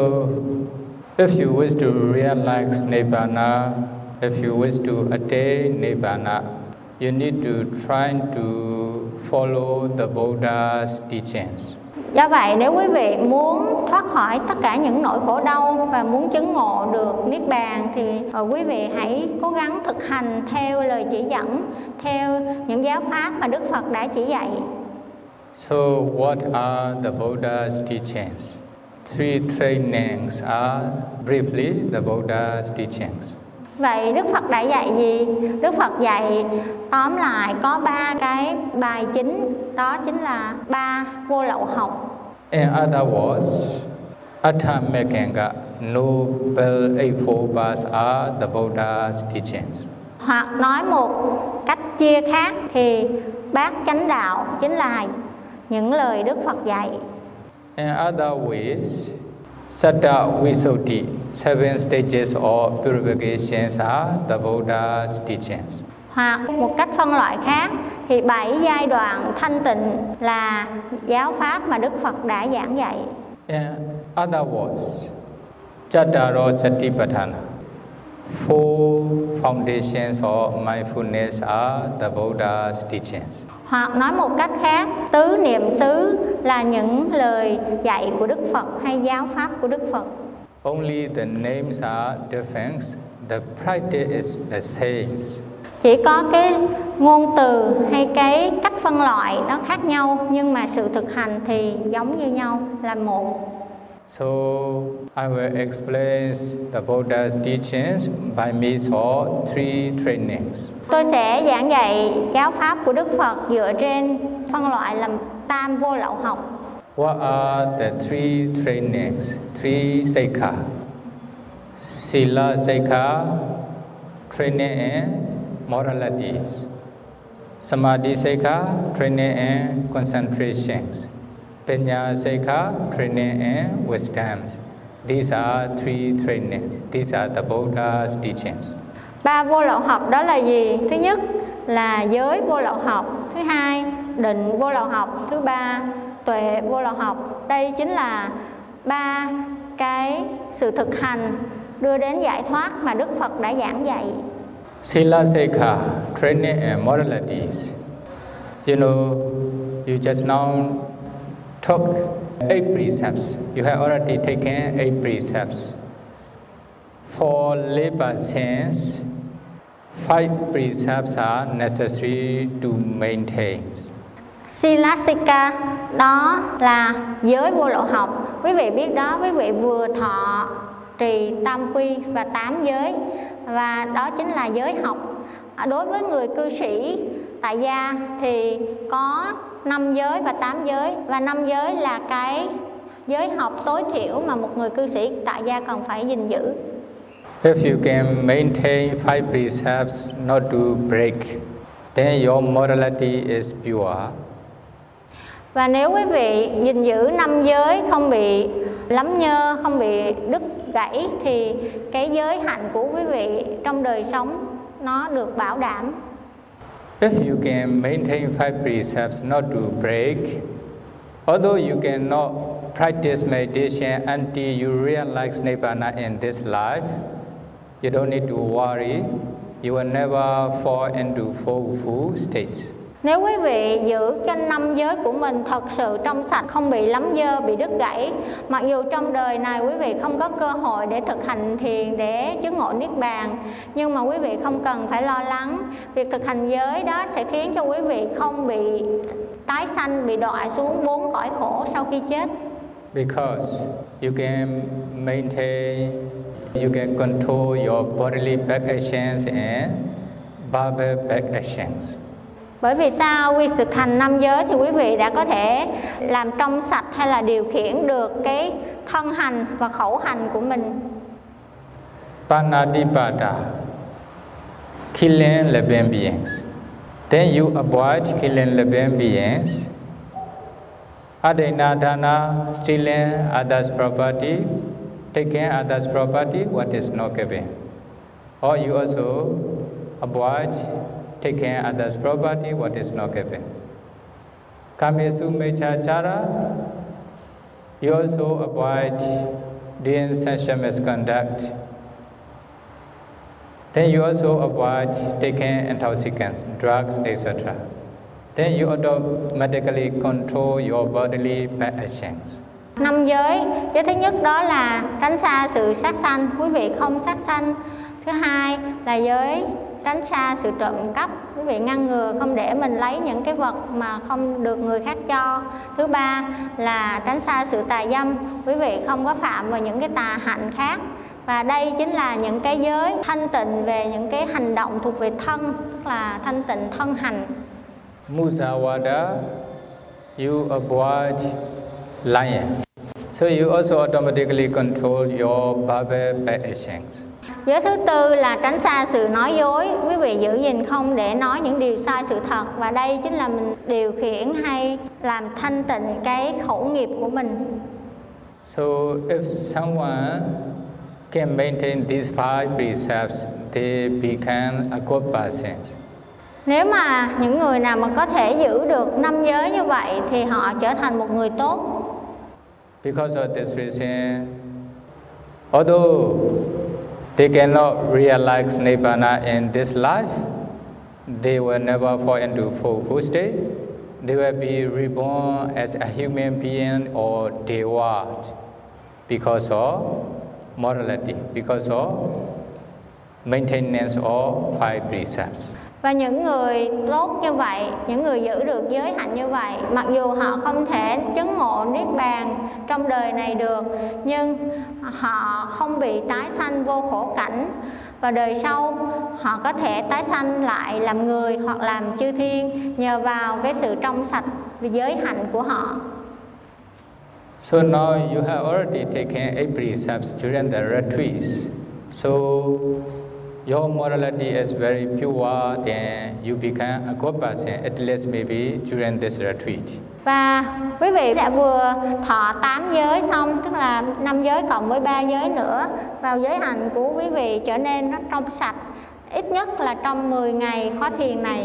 if you wish to realize Nibbana, if you wish to attain Nibbana, you need to try to follow the Buddha's teachings. Do vậy, nếu quý vị muốn thoát khỏi tất cả những nỗi khổ đau và muốn chứng ngộ được Niết Bàn thì quý vị hãy cố gắng thực hành theo lời chỉ dẫn, theo những giáo pháp mà Đức Phật đã chỉ dạy. So, what are the Buddha's teachings? Three trainings are briefly the Buddha's teachings. Vậy Đức Phật đã dạy gì? Đức Phật dạy tóm lại có ba cái bài chính, đó chính là ba vô lậu học. In other words, Athamekanga, Noble Eightfold Paths are the Buddha's teachings. Hoặc nói một cách chia khác thì bát chánh đạo chính là những lời Đức Phật dạy. In other ways, Satta Visuddhi, seven stages of purification are the Buddha's teachings. Hoặc một cách phân loại khác thì bảy giai đoạn thanh tịnh là giáo pháp mà Đức Phật đã giảng dạy. In other words, Chattaro Satipatthana, four foundations of mindfulness are the Buddha's teachings. Hoặc nói một cách khác, tứ niệm xứ là những lời dạy của Đức Phật hay giáo pháp của Đức Phật. Only the names are different, the practice is the same. Chỉ có cái ngôn từ hay cái cách phân loại nó khác nhau, nhưng mà sự thực hành thì giống như nhau, là một. So I will explain the Buddha's teachings by means of three trainings. Tôi sẽ giảng dạy giáo pháp của Đức Phật dựa trên phân loại làm tam vô lậu học. What are the three trainings? Three Sikha. Sila Sikha, training in moralities. Samadhi Sikha, training in concentrations. Panya Sikha, training in wisdom. These are three trainings. These are the Buddha's teachings. Ba vô lậu học đó là gì? Thứ nhất là giới vô lậu học. Thứ hai, định vô lậu học. Thứ ba, tuệ vô lậu học. Đây chính là ba cái sự thực hành đưa đến giải thoát mà Đức Phật đã giảng dạy. Sila Sikha, training in moralities. You know, you just now took eight precepts. You have already taken eight precepts. For labor sins, five precepts are necessary to maintain. Silasika đó là giới vô lậu học. Quý vị biết đó, quý vị vừa thọ trì tam quy và tám giới, và đó chính là giới học. Đối với người cư sĩ tại gia thì có năm giới và tám giới, và năm giới là cái giới học tối thiểu mà một người cư sĩ tại gia cần phải gìn giữ. If you can maintain five precepts not to break, then your morality is pure. Và nếu quý vị gìn giữ năm giới không bị lấm nhơ, không bị đứt gãy thì cái giới hạnh của quý vị trong đời sống nó được bảo đảm. If you can maintain five precepts not to break, although you cannot practice meditation until you realize Nibbana in this life, you don't need to worry. You will never fall into four full states. Nếu quý vị giữ cho năm giới của mình thật sự trong sạch, không bị lấm dơ, bị đứt gãy, mặc dù trong đời này quý vị không có cơ hội để thực hành thiền để chứng ngộ niết bàn, nhưng mà quý vị không cần phải lo lắng. Việc thực hành giới đó sẽ khiến cho quý vị không bị tái sanh, bị đọa xuống bốn cõi khổ sau khi chết. Because you can maintain, you can control your bodily back actions and verbal back actions. Bởi vì sao? Vì thực hành năm giới thì quý vị đã có thể làm trong sạch hay là điều khiển được cái thân hành và khẩu hành của mình. Panadipada, killing living beings. Then you avoid killing living beings. Adinadana, stealing others' property, taking others' property, what is not given. Or you also avoid taking others' property, what is not given. Kamesu mechachara, you also avoid doing sexual misconduct. Then you also avoid taking intoxicants, drugs, et cetera. Then you automatically control your bodily bad actions. Năm giới, giới thứ nhất đó là tránh xa sự sát sanh, quý vị không sát sanh. Thứ hai là giới tránh xa sự trộm cắp, quý vị ngăn ngừa không để mình lấy những cái vật mà không được người khác cho. Thứ ba là tránh xa sự tà dâm, quý vị không có phạm vào những cái tà hạnh khác. Và đây chính là những cái giới thanh tịnh về những cái hành động thuộc về thân, tức là thanh tịnh thân hành. Musawada, you avoid lying. So you also automatically control your verbal bad actions. Giới thứ tư là tránh xa sự nói dối, quý vị giữ gìn không để nói những điều sai sự thật, và đây chính là mình điều khiển hay làm thanh tịnh cái khẩu nghiệp của mình. So if someone can maintain these five precepts, they become a good person. Nếu mà những người nào mà có thể giữ được năm giới như vậy thì họ trở thành một người tốt. Because of this reason, although they cannot realize Nibbana in this life, they will never fall into full state. They will be reborn as a human being or Deva because of morality, because of maintenance of five precepts. Và những người tốt như vậy, những người giữ được giới hạnh như vậy, mặc dù họ không thể chứng ngộ niết bàn trong đời này được, nhưng họ không bị tái sanh vô khổ cảnh, và đời sau họ có thể tái sanh lại làm người hoặc làm chư thiên nhờ vào cái sự trong sạch về giới hạnh của họ. So now you have already taken eight precepts during the retreats. So your morality is very pure, then you become a good person, at least maybe during this retreat. Và quý vị đã vừa thọ tám giới xong, tức là năm giới cộng với ba giới nữa, vào giới hạnh của quý vị trở nên nó trong sạch, ít nhất là trong mười ngày khóa thiền này.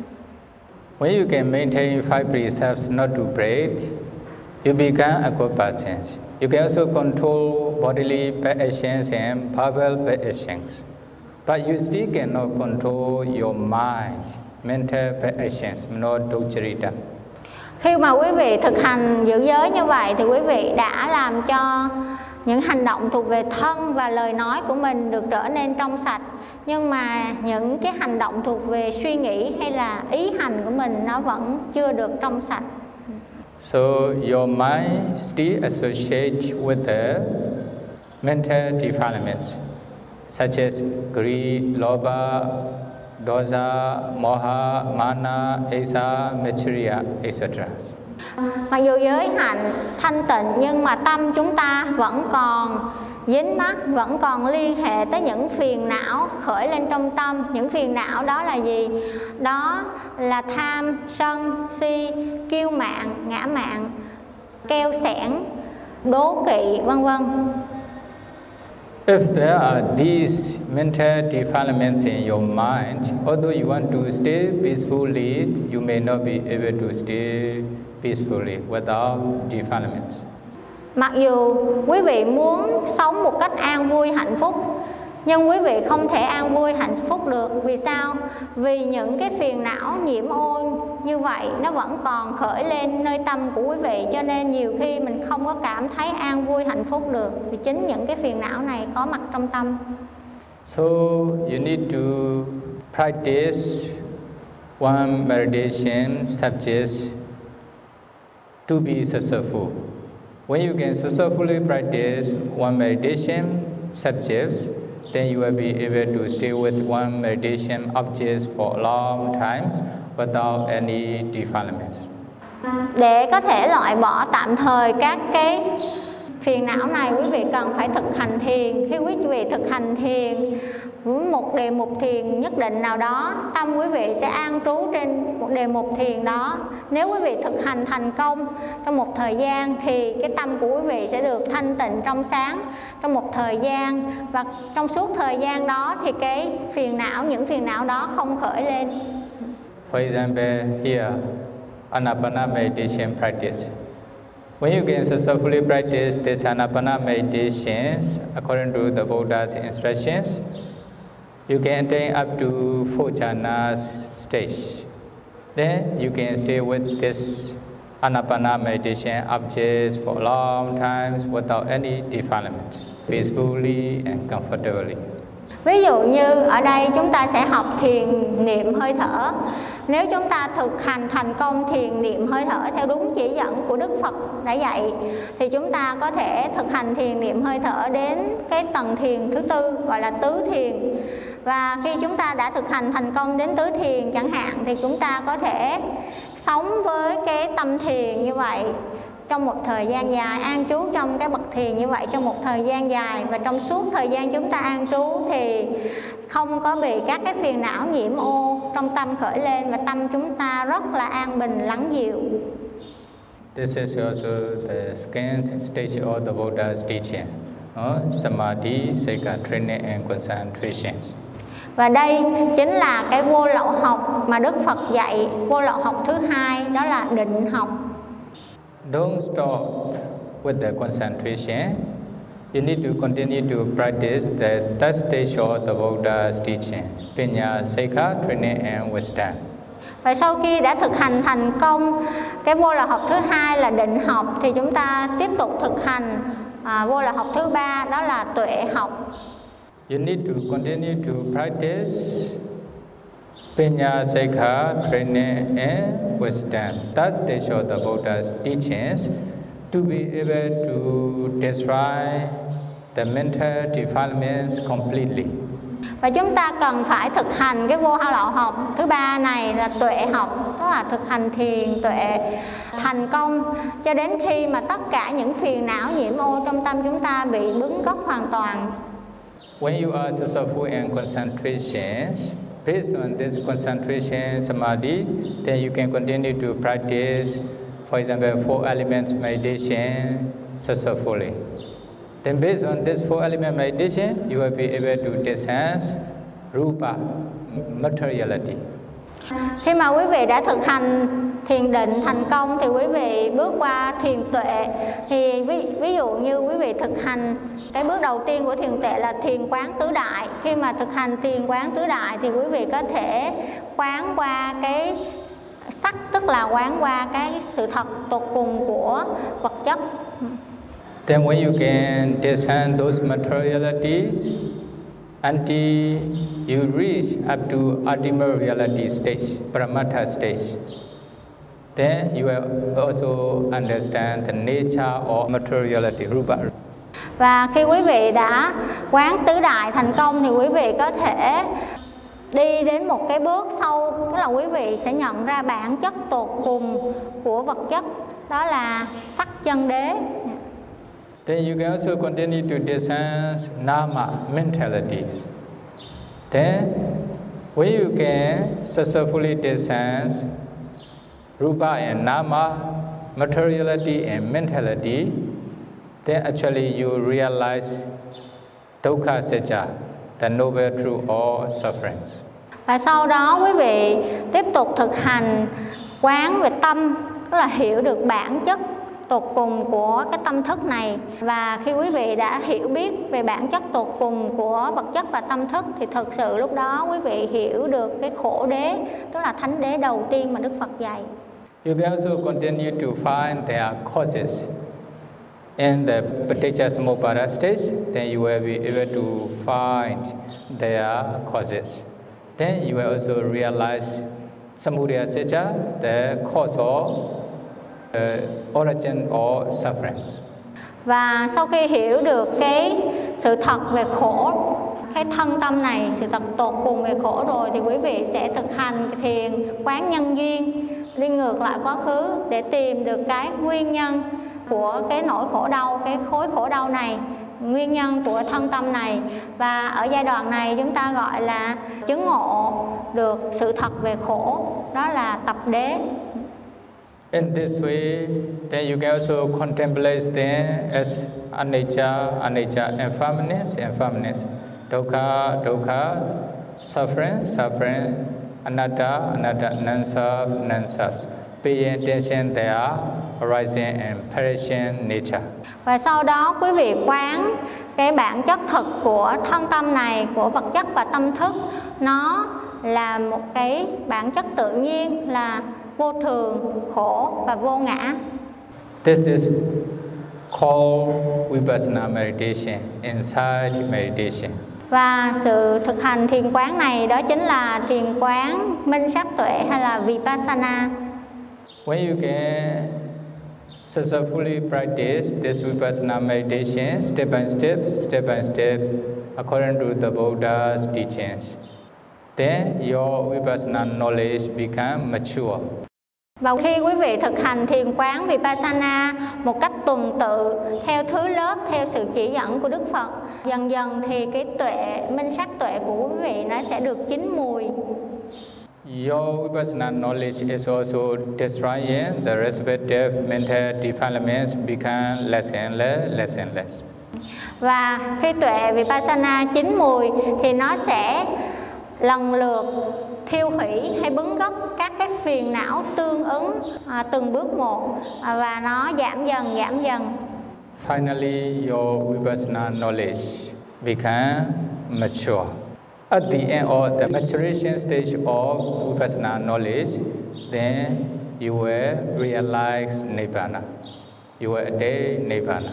When you can maintain five precepts not to break, you become a good person. You can also control bodily bad actions and verbal bad actions. But you still cannot control your mind, mental bad actions, not docharita. Khi mà quý vị thực hành giữ giới như vậy thì quý vị đã làm cho những hành động thuộc về thân và lời nói của mình được trở nên trong sạch. Nhưng mà những cái hành động thuộc về suy nghĩ hay là ý hành của mình nó vẫn chưa được trong sạch. So your mind still associates with the mental defilements, such as greed, lobha, dosa, moha, mana, asa, matsuriya, et cetera. Mặc dù giới hạnh thanh tịnh nhưng mà tâm chúng ta vẫn còn dính mắc, vẫn còn liên hệ tới những phiền não khởi lên trong tâm. Những phiền não đó là gì? Đó là tham, sân, si, kiêu mạn, ngã mạn, keo sẻn, đố kỵ, vân vân. If there are these mental defilements in your mind, although you want to stay peacefully, you may not be able to stay peacefully without defilements. Mặc dù quý vị muốn sống một cách an vui hạnh phúc, Nhưng quý vị không thể an vui hạnh phúc được. Vì sao? Vì những cái phiền não nhiễm ô như vậy nó vẫn còn khởi lên nơi tâm của quý vị, cho nên nhiều khi mình không có cảm thấy an vui hạnh phúc được, vì chính những cái phiền não này có mặt trong tâm. So you need to practice one meditation subject to be successful. When you can successfully practice one meditation subject, then you will be able to stay with one meditation object for long times without any defilements. Để có thể loại bỏ tạm thời các cái phiền não này, quý vị cần phải thực hành thiền. Khi quý vị thực hành thiền với một đề mục thiền nhất định nào đó, tâm quý vị sẽ an trú trên một đề mục thiền đó. Nếu quý vị thực hành thành công trong một thời gian thì cái tâm của quý vị sẽ được thanh tịnh trong sáng trong một thời gian, và trong suốt thời gian đó thì cái phiền não, những phiền não đó không khởi lên. For example, here, Anapana meditation practice. When you can successfully practice this Anapana meditations according to the Buddha's instructions, you can attain up to four jhana stage. Then you can stay with this Anapana meditation objects for long times without any defilement, peacefully and comfortably. Ví dụ như ở đây chúng ta sẽ học thiền niệm hơi thở. Nếu chúng ta thực hành thành công thiền niệm hơi thở theo đúng chỉ dẫn của Đức Phật đã dạy, thì chúng ta có thể thực hành thiền niệm hơi thở đến cái tầng thiền thứ tư, gọi là tứ thiền. Và khi chúng ta đã thực hành thành công đến tứ thiền chẳng hạn, thì chúng ta có thể sống với cái tâm thiền như vậy trong một thời gian dài, an trú trong cái bậc thiền như vậy trong một thời gian dài. Và trong suốt thời gian chúng ta an trú thì không có bị các cái phiền não nhiễm ô trong tâm khởi lên, và tâm chúng ta rất là an bình lắng dịu. This is also the second stage of the Buddha's teaching, uh, Samadhi, Seka training and concentration. Và đây chính là cái vô lậu học mà Đức Phật dạy. Vô lậu học thứ hai đó là định học. Don't stop with the concentration. You need to continue to practice the third stage of the Buddha's teaching, Panya, Seka, training and wisdom. Và sau khi đã thực hành thành công cái vô lậu học thứ hai là định học, thì chúng ta tiếp tục thực hành à, vô lậu học thứ ba đó là tuệ học. You need to continue to practice Panya, Seka, training and wisdom. Third stage of the Buddha's teachings to be able to destroy the mental defilements completely. Và chúng ta cần phải thực hành cái vô lậu học thứ ba này là tuệ học, tức là thực hành thiền tuệ thành công cho đến khi mà tất cả những phiền não nhiễm ô trong tâm chúng ta bị bứng gốc hoàn toàn. When you are successful in concentration, based on this concentration samadhi, then you can continue to practice, for example, four elements meditation successfully. Then based on this four element meditation, you will be able to distance rupa, materiality. Khi mà quý vị đã thực hành thiền định thành công thì quý vị bước qua thiền tuệ. Thì ví, ví dụ như quý vị thực hành cái bước đầu tiên của thiền tuệ là thiền quán tứ đại. Khi mà thực hành thiền quán tứ đại thì quý vị có thể quán qua cái sắc, tức là quán qua cái sự thật tột cùng của vật chất. Then when you can discern those materialities until you reach up to ultimate reality stage, Paramatha stage, then you will also understand the nature of materiality, rupa. Và khi quý vị đã quán tứ đại thành công thì quý vị có thể đi đến một cái bước sâu, tức là quý vị sẽ nhận ra bản chất tột cùng của vật chất, đó là sắc chân đế. Then you can also continue to discern nama, mentalities. Then when you can successfully discern rupa and nama, materiality and mentality, then actually you realize dukkha satya, the noble truth of sufferings. Và sau đó quý vị tiếp tục thực hành quán về tâm, tức là hiểu được bản chất tột cùng của cái tâm thức này. Và khi quý vị đã hiểu biết về bản chất tột cùng của vật chất và tâm thức thì thực sự lúc đó quý vị hiểu được cái khổ đế, tức là thánh đế đầu tiên mà Đức Phật dạy. You can also continue to find their causes in the Paticca Samuppada stage, then you will be able to find their causes. Then you will also realize Samudaya Secca, the cause of the origin of sufferings. Và sau khi hiểu được cái sự thật về khổ, cái thân tâm này, sự thật tột cùng về khổ rồi thì quý vị sẽ thực hành thiền quán nhân duyên, đi ngược lại quá khứ để tìm được cái nguyên nhân của cái nỗi khổ đau, cái khối khổ đau này, nguyên nhân của thân tâm này. Và ở giai đoạn này chúng ta gọi là chứng ngộ được sự thật về khổ, đó là tập đế. In this way, then you can also contemplate them as anicca, anicca, impermanence, impermanence, dukkha, dukkha, suffering, suffering, anatta, anatta, non-self, non-self. Pay attention their arising and perishing nature. Và sau đó quý vị quán cái bản chất thực của thân tâm này, của vật chất và tâm thức, nó là một cái bản chất tự nhiên, là vô thường, khổ và vô ngã. This is called Vipassana meditation, insight meditation. Và sự thực hành thiền quán này đó chính là thiền quán minh sát tuệ hay là Vipassana. When you can successfully practice this Vipassana meditation step by step, step by step, according to the Buddha's teachings, then your Vipassana knowledge become mature. Và khi quý vị thực hành thiền quán Vipassana một cách tuần tự theo thứ lớp, theo sự chỉ dẫn của Đức Phật, dần dần thì cái tuệ, minh sát tuệ của quý vị nó sẽ được chín mùi. Your Vipassana knowledge is also destroying the respective mental defilements become less and less, less and less. Và khi tuệ Vipassana chín mùi thì nó sẽ lần lượt thiêu hủy hay bứng gốc các cái phiền não tương ứng à, từng bước một, à, và nó giảm dần giảm dần. Finally, your Vipassana knowledge become mature. At the end of the maturation stage of Vipassana knowledge, then you will realize Nibbana. You will attain Nibbana.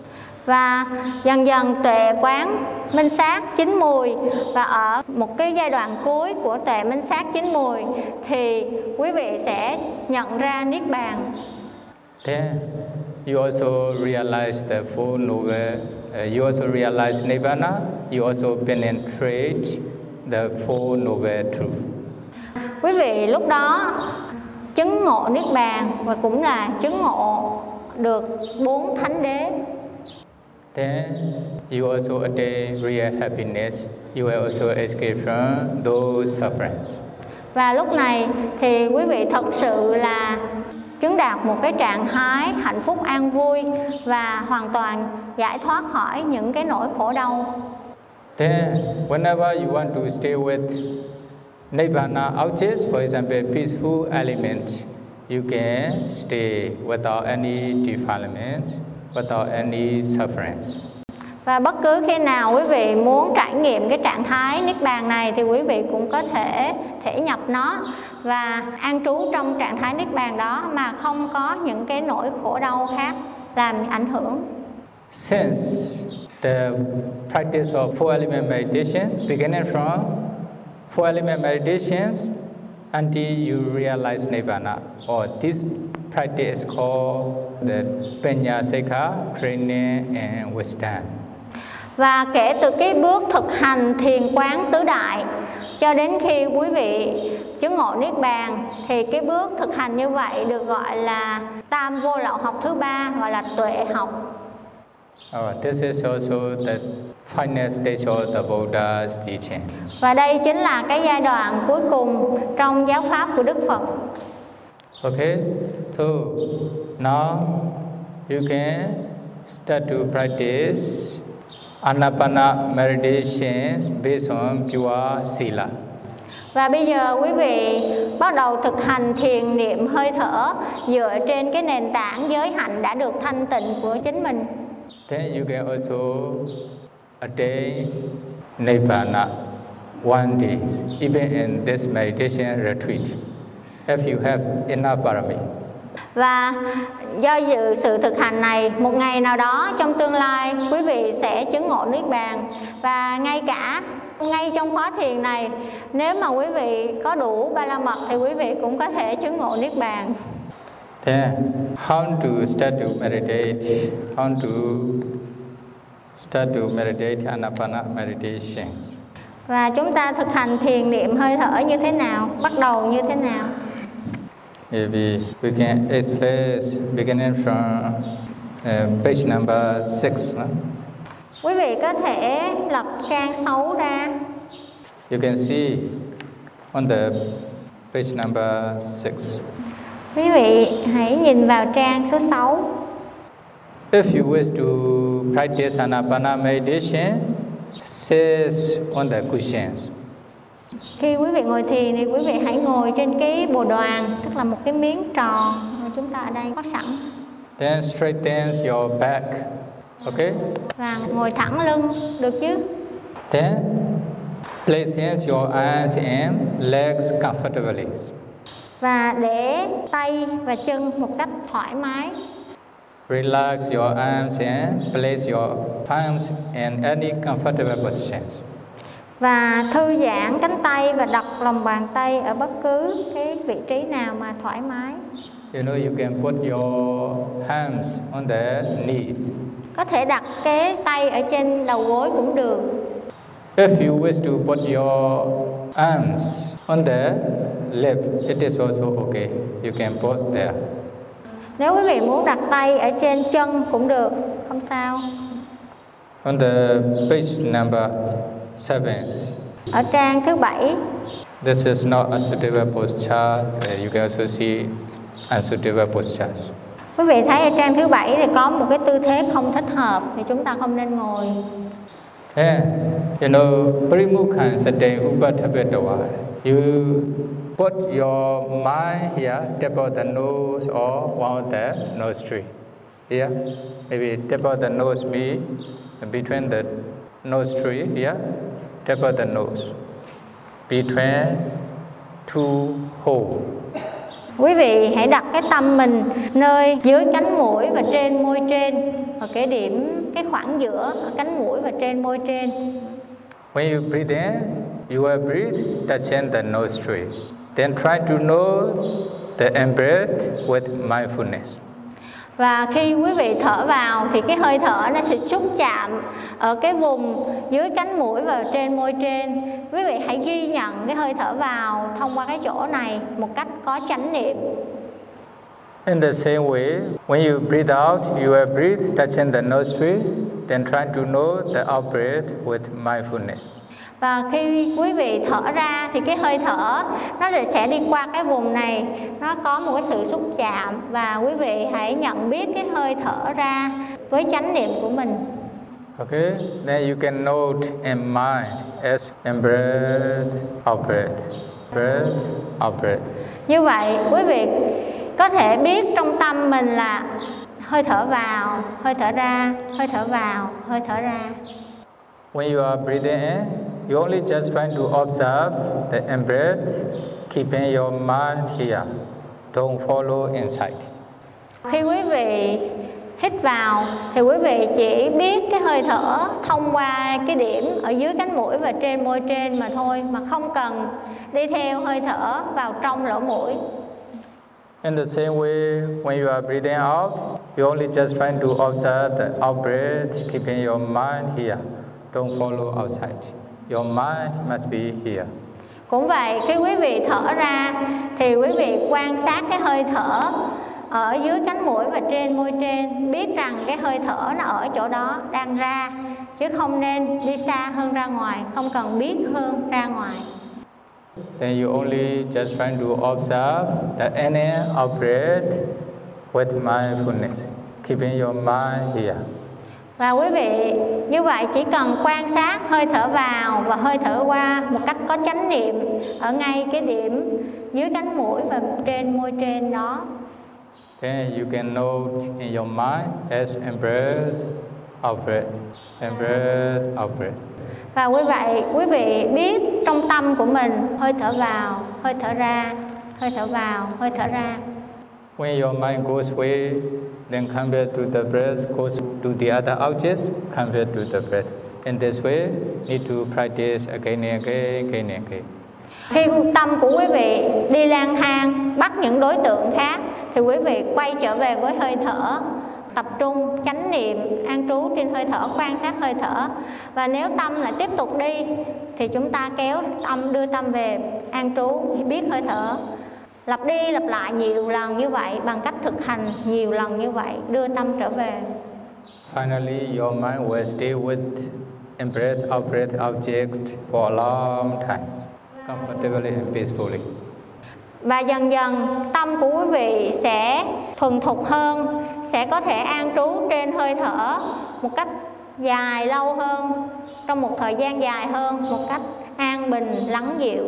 Và dần dần tuệ quán minh sát chín mùi, và ở một cái giai đoạn cuối của tuệ minh sát chín mùi thì quý vị sẽ nhận ra Niết Bàn. Then you also realize the Four Noble, uh, you also realize Nibbana, you also penetrate the Four Noble Truth. Quý vị lúc đó chứng ngộ Niết Bàn và cũng là chứng ngộ được bốn thánh đế. Then you also attain real happiness. You will also escape from those sufferings. Và lúc này thì quý vị thật sự là chứng đạt một cái trạng thái hạnh phúc an vui và hoàn toàn giải thoát khỏi những cái nỗi khổ đau. Then whenever you want to stay with Nibbana objects, for example, peaceful elements, you can stay without any defilement, without any sufferings. Và bất cứ khi nào quý vị muốn trải nghiệm cái trạng thái Niết Bàn này thì quý vị cũng có thể thể nhập nó và an trú trong trạng thái Niết Bàn đó mà không có những cái nỗi khổ đau khác làm ảnh hưởng. Since the practice of four element meditation, beginning from four element meditations until you realize Nibbana, or this practice is called the Panya Sikha, training and wisdom. Và kể từ cái bước thực hành thiền quán tứ đại cho đến khi quý vị chứng ngộ Niết Bàn thì cái bước thực hành như vậy được gọi là tam vô lậu học thứ ba, gọi là tuệ học. Oh, this is also the final stage of the Buddha's teaching. Và đây chính là cái giai đoạn cuối cùng trong giáo pháp của Đức Phật. Okay, so now you can start to practice Anapana meditations based on pure sila. Và bây giờ quý vị bắt đầu thực hành thiền niệm hơi thở dựa trên cái nền tảng giới hạnh đã được thanh tịnh của chính mình. Then you can also attain Nibbana one day, even in this meditation retreat, if you have enough parami. Và do dự sự thực hành này, một ngày nào đó trong tương lai quý vị sẽ chứng ngộ niết bàn. Và ngay cả ngay trong khóa thiền này, nếu mà quý vị có đủ ba la mật thì quý vị cũng có thể chứng ngộ niết bàn. Then how to start to meditate, how to start to meditate Anapana meditations. Và chúng ta thực hành thiền niệm hơi thở như thế nào, bắt đầu như thế nào? Maybe we can explain beginning from uh, page number six. No? Quý vị có thể lật trang sáu ra. You can see on the page number six. Quý vị hãy nhìn vào trang số sáu. If you wish to practice Anapana meditation, sit on the cushions. Khi quý vị ngồi thiền thì quý vị hãy ngồi trên cái bồ đoàn, tức là một cái miếng tròn mà chúng ta ở đây có sẵn. Then straighten your back. Okay? Và ngồi thẳng lưng, được chứ? Then place your arms and legs comfortably. Và để tay và chân một cách thoải mái. Relax your arms and place your palms in any comfortable positions. Và thư giãn cánh tay và đặt lòng bàn tay ở bất cứ cái vị trí nào mà thoải mái. You know, you can put your hands on the knee. Có thể đặt cái tay ở trên đầu gối cũng được. If you wish to put your arms on the lip, it is also okay. You can put there. Nếu quý vị muốn đặt tay ở trên chân cũng được, không sao. On the page number seven. Ở trang thứ bảy. This is not a suitable posture. You can also see unsuitable postures. Quý vị thấy ở trang thứ bảy thì có một cái tư thế không thích hợp thì chúng ta không nên ngồi. Yeah, you know, Parimukhan Sate Upathabedava. You put your mind here, tip of the nose or one of the nostril. Here, maybe tip of the nose be between the nostril here, tip of the nose, between two holes. Quý vị hãy đặt cái tâm mình nơi dưới cánh mũi và trên môi trên, ở cái điểm, cái khoảng giữa ở cánh mũi và trên môi trên. When you breathe in, you will breathe touching the nostril. Then try to know the in-breath with mindfulness. Và khi quý vị thở vào thì cái hơi thở nó sẽ xúc chạm ở cái vùng dưới cánh mũi và trên môi trên. Quý vị hãy ghi nhận cái hơi thở vào thông qua cái chỗ này một cách có chánh niệm. In the same way, when you breathe out, you will breathe touching the nostril, then try to know the out-breath with mindfulness. Và khi quý vị thở ra thì cái hơi thở nó sẽ đi qua cái vùng này, nó có một cái sự xúc chạm và quý vị hãy nhận biết cái hơi thở ra với chánh niệm của mình. Okay, then you can note in mind as in breath, out breath, breath, out breath. Như vậy quý vị có thể biết trong tâm mình là hơi thở vào, hơi thở ra, hơi thở vào, hơi thở ra. When you are breathing in, you only just try to observe the in-breath, keeping your mind here. Don't follow inside. Khi quý vị hít vào thì quý vị chỉ biết cái hơi thở thông qua cái điểm ở dưới cánh mũi và trên môi trên mà thôi, mà không cần đi theo hơi thở vào trong lỗ mũi. In the same way, when you are breathing out, you only just try to observe the out breath, keeping your mind here. Don't follow outside. Your mind must be here. Cũng vậy, khi quý vị thở ra thì quý vị quan sát cái hơi thở ở dưới cánh mũi và trên môi trên, biết rằng cái hơi thở nó ở chỗ đó đang ra, chứ không nên đi xa hơn ra ngoài, không cần biết hơn ra ngoài. Then you only just try to observe the in and out breath with mindfulness, keeping your mind here. Và quý vị như vậy chỉ cần quan sát hơi thở vào và hơi thở qua một cách có chánh niệm ở ngay cái điểm dưới cánh mũi và trên môi trên đó. Then you can note in your mind as in breath, out breath, in breath, out breath. Và quý vị, quý vị biết trong tâm của mình hơi thở vào, hơi thở ra, hơi thở vào, hơi thở ra. When your mind goes away, then come back to the breath, goes to the other objects, come back to the breath. In this way, need to practice again and again, again and again. Khi tâm của quý vị đi lang thang, bắt những đối tượng khác, thì quý vị quay trở về với hơi thở, tập trung, chánh niệm, an trú trên hơi thở, quan sát hơi thở. Và nếu tâm lại tiếp tục đi, thì chúng ta kéo tâm, đưa tâm về an trú, biết hơi thở. Lặp đi lặp lại nhiều lần như vậy, bằng cách thực hành nhiều lần như vậy, đưa tâm trở về. Finally, your mind will stay with in-breath, out-breath objects for a long time, comfortably and peacefully. Và dần dần tâm của quý vị sẽ thuần thục hơn, sẽ có thể an trú trên hơi thở một cách dài lâu hơn, trong một thời gian dài hơn, một cách an bình, lắng dịu.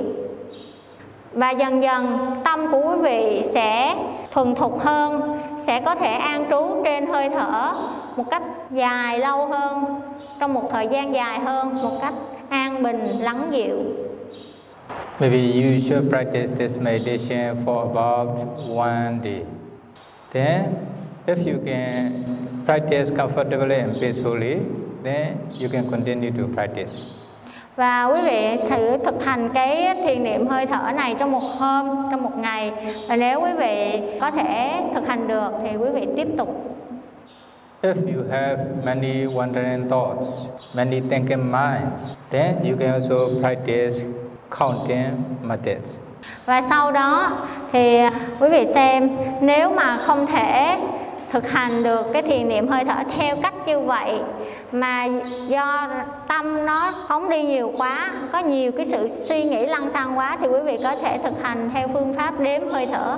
Và dần dần tâm của quý vị sẽ thuần thục hơn, sẽ có thể an trú trên hơi thở một cách dài lâu hơn, trong một thời gian dài hơn, một cách an bình, lắng dịu. Maybe you should practice this meditation for about one day. Then, if you can practice comfortably and peacefully, then you can continue to practice. Và quý vị thử thực hành cái thiền niệm hơi thở này trong một hôm, trong một ngày. Và nếu quý vị có thể thực hành được thì quý vị tiếp tục. If you have many wandering thoughts, many thinking minds, then you can also practice counting methods. Và sau đó thì quý vị xem, nếu mà không thể thực hành được cái thiền niệm hơi thở theo cách như vậy, mà do tâm nó phóng đi nhiều quá, có nhiều cái sự suy nghĩ lăng xăng quá, thì quý vị có thể thực hành theo phương pháp đếm hơi thở.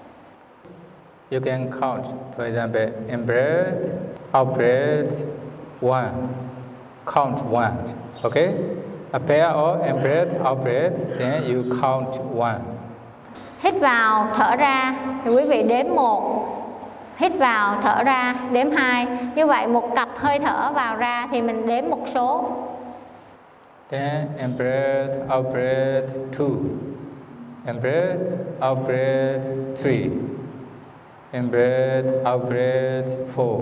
You can count, for example, in breath, out breath, one. Count one, okay? A pair of in breath, out breath, then you count one. Hít vào, thở ra, thì quý vị đếm một. Hít vào, thở ra, đếm hai. Như vậy một cặp hơi thở vào ra thì mình đếm một số. Then in breath, out breath, two. In breath, out breath, three. In breath, out breath, four.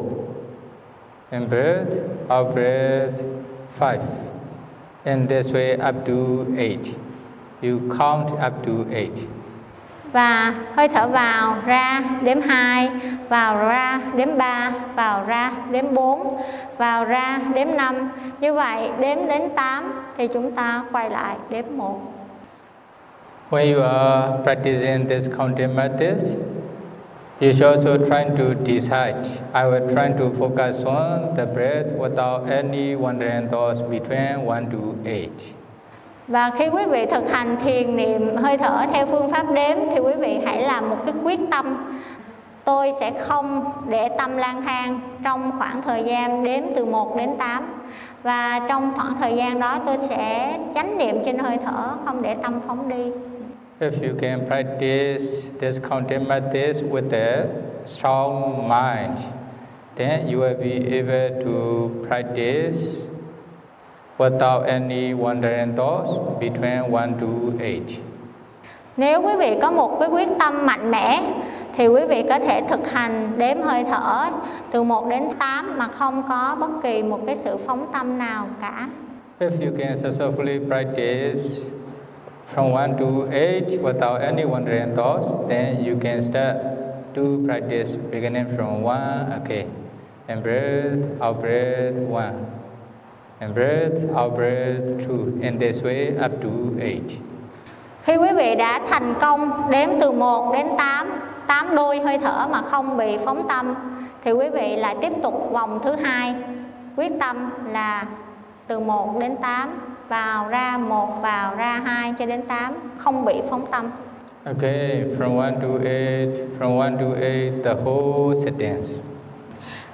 In breath, out breath, five. In this way up to eight. You count up to eight. Và hơi thở vào, ra, đếm hai, vào ra, đếm ba, vào ra, đếm bốn, vào ra, đếm năm. Như vậy, đếm đến tám thì chúng ta quay lại đếm một. When you are practicing this counting methods, you should also try to decide. I will try to focus on the breath without any wandering thoughts between one to eight. Và khi quý vị thực hành thiền niệm hơi thở theo phương pháp đếm, thì quý vị hãy làm một cái quyết tâm. Tôi sẽ không để tâm lang thang trong khoảng thời gian đếm từ một đến tám. Và trong khoảng thời gian đó tôi sẽ chánh niệm trên hơi thở, không để tâm phóng đi. If you can practice this counting methods with a strong mind, then you will be able to practice without any wandering thoughts between one to eight. Nếu quý vị có một cái quyết tâm mạnh mẽ, thì quý vị có thể thực hành đếm hơi thở từ một đến tám mà không có bất kỳ một cái sự phóng tâm nào cả. If you can successfully practice from one to eight without any wandering thoughts, then you can start to practice beginning from one again. In breath, out breath, one. In breath, out breath, two. In this way up to eight. Khi quý vị đã thành công đếm từ một đến tám, tám đôi hơi thở mà không bị phóng tâm, thì quý vị lại tiếp tục vòng thứ hai. Quyết tâm là từ một đến tám, vào ra một, vào ra hai cho đến tám, không bị phóng tâm. Okay, from one to eight, from one to eight, the whole sentence.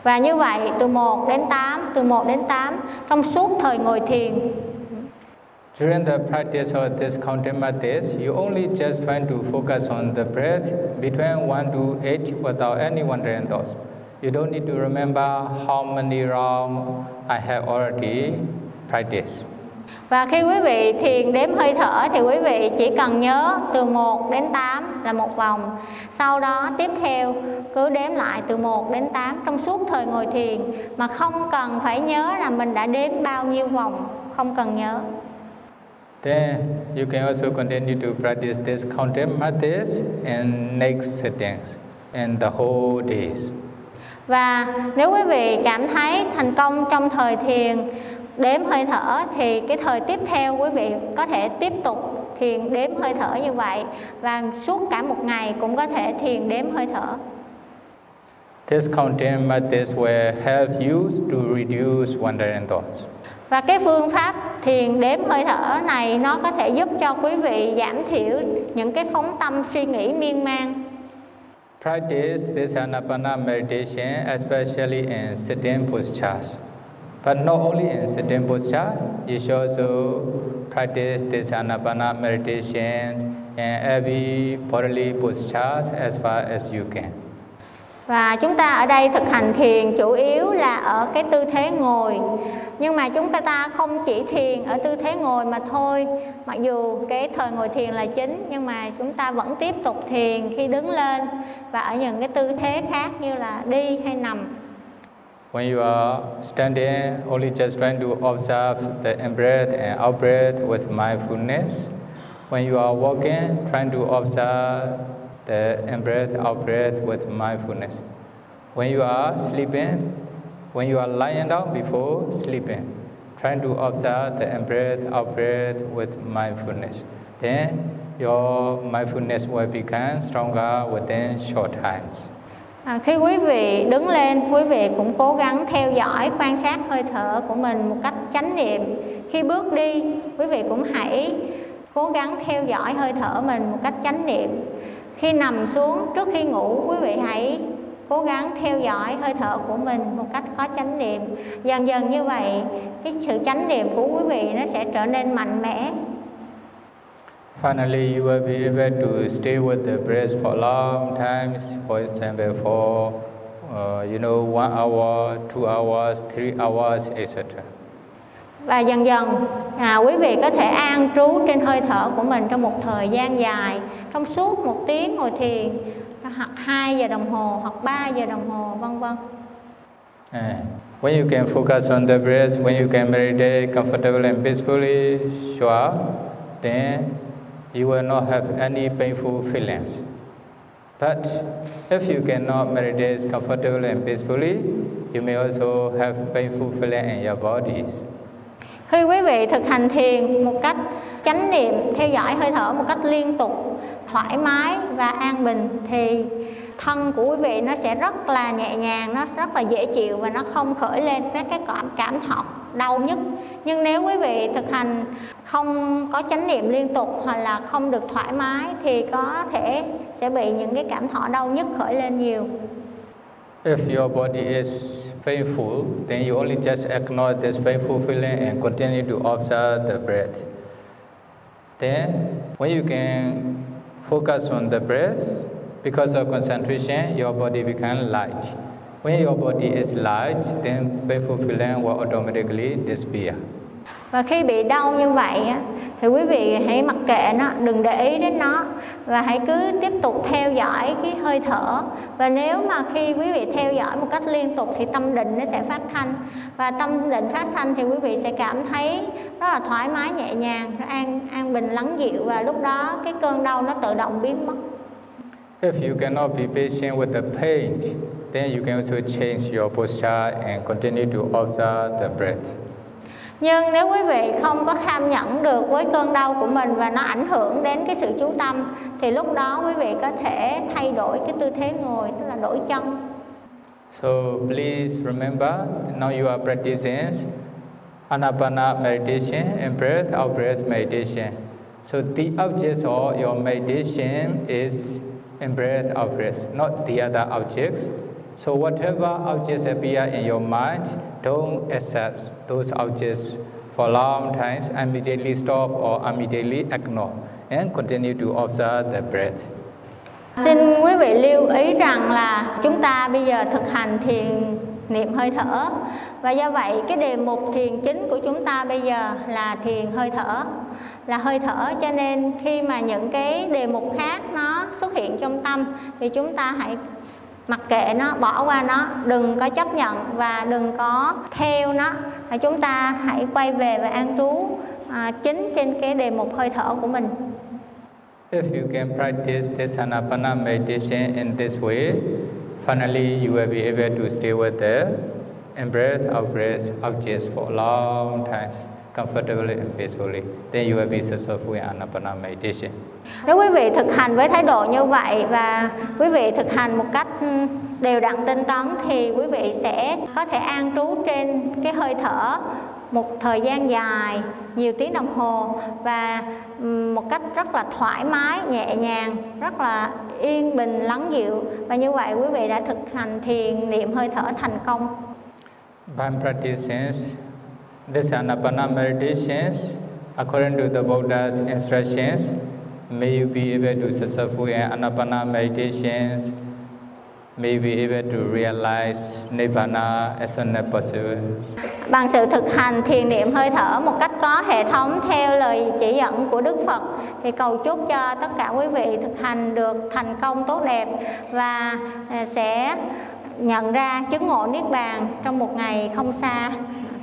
Và như vậy từ một đến tám, từ một đến tám trong suốt thời ngồi thiền. During the practice of this counting methods, you only just try to focus on the breath between one to eight without any wandering thoughts. You don't need to remember how many rounds I have already practiced. Và khi quý vị thiền đếm hơi thở thì quý vị chỉ cần nhớ từ một đến tám là một vòng. Sau đó tiếp theo cứ đếm lại từ một đến tám trong suốt thời ngồi thiền, mà không cần phải nhớ là mình đã đếm bao nhiêu vòng, không cần nhớ. Then you can also continue to practice this counting methods in next sittings and the whole days. Và nếu quý vị cảm thấy thành công trong thời thiền đếm hơi thở thì cái thời tiếp theo quý vị có thể tiếp tục thiền đếm hơi thở như vậy, và suốt cả một ngày cũng có thể thiền đếm hơi thở. This counting methods will help you to reduce wandering thoughts. Và cái phương pháp thiền đếm hơi thở này nó có thể giúp cho quý vị giảm thiểu những cái phóng tâm suy nghĩ miên man. Practice this Anapana meditation especially in sitting postures. But not only in sitting posture, you should also practice this Anapana meditation in every bodily postures as far as you can. Và chúng ta ở đây thực hành thiền chủ yếu là ở cái tư thế ngồi. Nhưng mà chúng ta không chỉ thiền ở tư thế ngồi mà thôi. Mặc dù cái thời ngồi thiền là chính, nhưng mà chúng ta vẫn tiếp tục thiền khi đứng lên và ở những cái tư thế khác như là đi hay nằm. When you are standing, only just trying to observe the in-breath and out-breath with mindfulness. When you are walking, trying to observe the in-breath, out-breath with mindfulness. When you are sleeping, when you are lying down before sleeping, trying to observe the in-breath, out-breath with mindfulness. Then your mindfulness will become stronger within short times. À, khi quý vị đứng lên, quý vị cũng cố gắng theo dõi, quan sát hơi thở của mình một cách chánh niệm. Khi bước đi, quý vị cũng hãy cố gắng theo dõi hơi thở mình một cách chánh niệm. Khi nằm xuống, trước khi ngủ, quý vị hãy cố gắng theo dõi hơi thở của mình một cách có chánh niệm. Dần dần như vậy, cái sự chánh niệm của quý vị nó sẽ trở nên mạnh mẽ. Finally, you will be able to stay with the breath for long times. For example, for uh, you know one hour, two hours, three hours, et cetera. Và dần dần à, quý vị có thể an trú trên hơi thở của mình trong một thời gian dài, trong suốt một tiếng ngồi thiền, hoặc hai giờ đồng hồ, hoặc ba giờ đồng hồ, vân vân. Yeah. When you can focus on the breath, when you can meditate comfortably and peacefully, sure, then you will not have any painful feelings. But if you cannot meditate comfortably and peacefully, you may also have painful feelings in your bodies. Khi quý vị thực hành thiền một cách chánh niệm, theo dõi hơi thở một cách liên tục, thoải mái và an bình, thì thân của quý vị nó sẽ rất là nhẹ nhàng, nó rất là dễ chịu và nó không khởi lên các cái cảm cảm thọ đau nhức. Nhưng nếu quý vị thực hành không có chánh niệm liên tục hoặc là không được thoải mái thì có thể sẽ bị những cái cảm thọ đau nhức khởi lên nhiều. If your body is painful, then you only just ignore this painful feeling and continue to observe the breath. Then, when you can focus on the breath, because of concentration, your body becomes light. When your body is light, then painful feeling will automatically disappear. Và khi bị đau như vậy thì quý vị hãy mặc kệ nó, đừng để ý đến nó và hãy cứ tiếp tục theo dõi cái hơi thở. Và nếu mà khi quý vị theo dõi một cách liên tục thì tâm định nó sẽ phát thanh, và tâm định phát thanh thì quý vị sẽ cảm thấy rất là thoải mái, nhẹ nhàng, an an bình, lắng dịu, và lúc đó cái cơn đau nó tự động biến mất. If you cannot be patient with the pain, then you can also change your posture and continue to observe the breath. Nhưng nếu quý vị không có kham nhẫn được với cơn đau của mình và nó ảnh hưởng đến cái sự chú tâm, thì lúc đó quý vị có thể thay đổi cái tư thế ngồi, tức là đổi chân. So please remember, now you are practicing Anapana meditation and breath out breath meditation. So the object of your meditation is in breath out breath, not the other objects. So whatever objects appear in your mind, don't accept those objects for long times. Immediately stop or immediately ignore and continue to observe the breath. Xin quý vị lưu ý rằng là chúng ta bây giờ thực hành thiền niệm hơi thở. Và do vậy cái đề mục thiền chính của chúng ta bây giờ là thiền hơi thở, là hơi thở. Cho nên khi mà những cái đề mục khác nó xuất hiện trong tâm thì chúng ta hãy mặc kệ nó, bỏ qua nó, đừng có chấp nhận và đừng có theo nó. Và chúng ta hãy quay về và an trú à, chính trên cái đề mục hơi thở của mình. If you can practice this Anapana meditation in this way, finally you will be able to stay with the in-breath, out-breath objects for long times, comfortably and peacefully. Then you will be successful in Anapana meditation. Nếu quý vị thực hành với thái độ như vậy và quý vị thực hành một cách đều đặn tinh tấn thì quý vị sẽ có thể an trú trên cái hơi thở một thời gian dài, nhiều tiếng đồng hồ và một cách rất là thoải mái, nhẹ nhàng, rất là yên bình, lắng dịu. Và như vậy quý vị đã thực hành thiền niệm hơi thở thành công. By practicing this Anapana meditations according to the Buddha's instructions, may you be able to successful in Anapana meditations. May be able to realize Nibbana as soon as possible. Bằng sự thực hành thiền niệm hơi thở một cách có hệ thống theo lời chỉ dẫn của Đức Phật thì cầu chúc cho tất cả quý vị thực hành được thành công tốt đẹp và sẽ nhận ra chứng ngộ Niết Bàn trong một ngày không xa.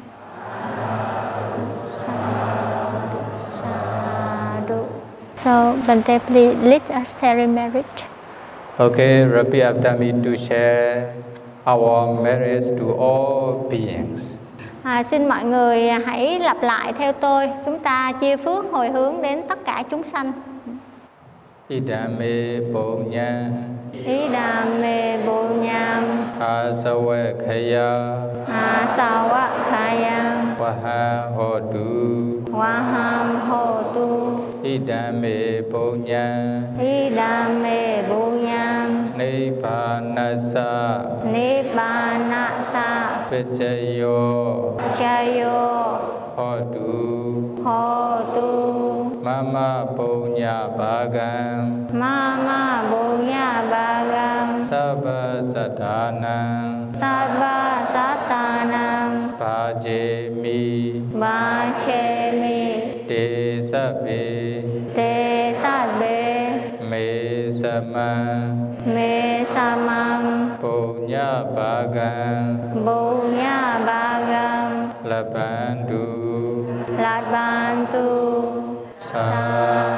So, Bante, please lead us share marriage. Okay, repeat after me to share our merits to all beings. À, xin mọi người hãy lặp lại theo tôi. Chúng ta chia phước hồi hướng đến tất cả chúng sanh. Idame punya, Idame punyam, asawa khaya, asawa khaya, waha hotu, waham hotu, Idame punya, Idame punyam, Nibbanasa, Nibbanasa, Vijayo, Jayo, hotu, hotu, Mama punya bagam, Mama punya bagam, Sabba sadanam, Sabba satanam, Bhajemi, Bhajemi, Te sabbe, Te sabbe, Me sama, Me samam, Punya bagam, Punya bagam, Labantu, Lat bantu, Sa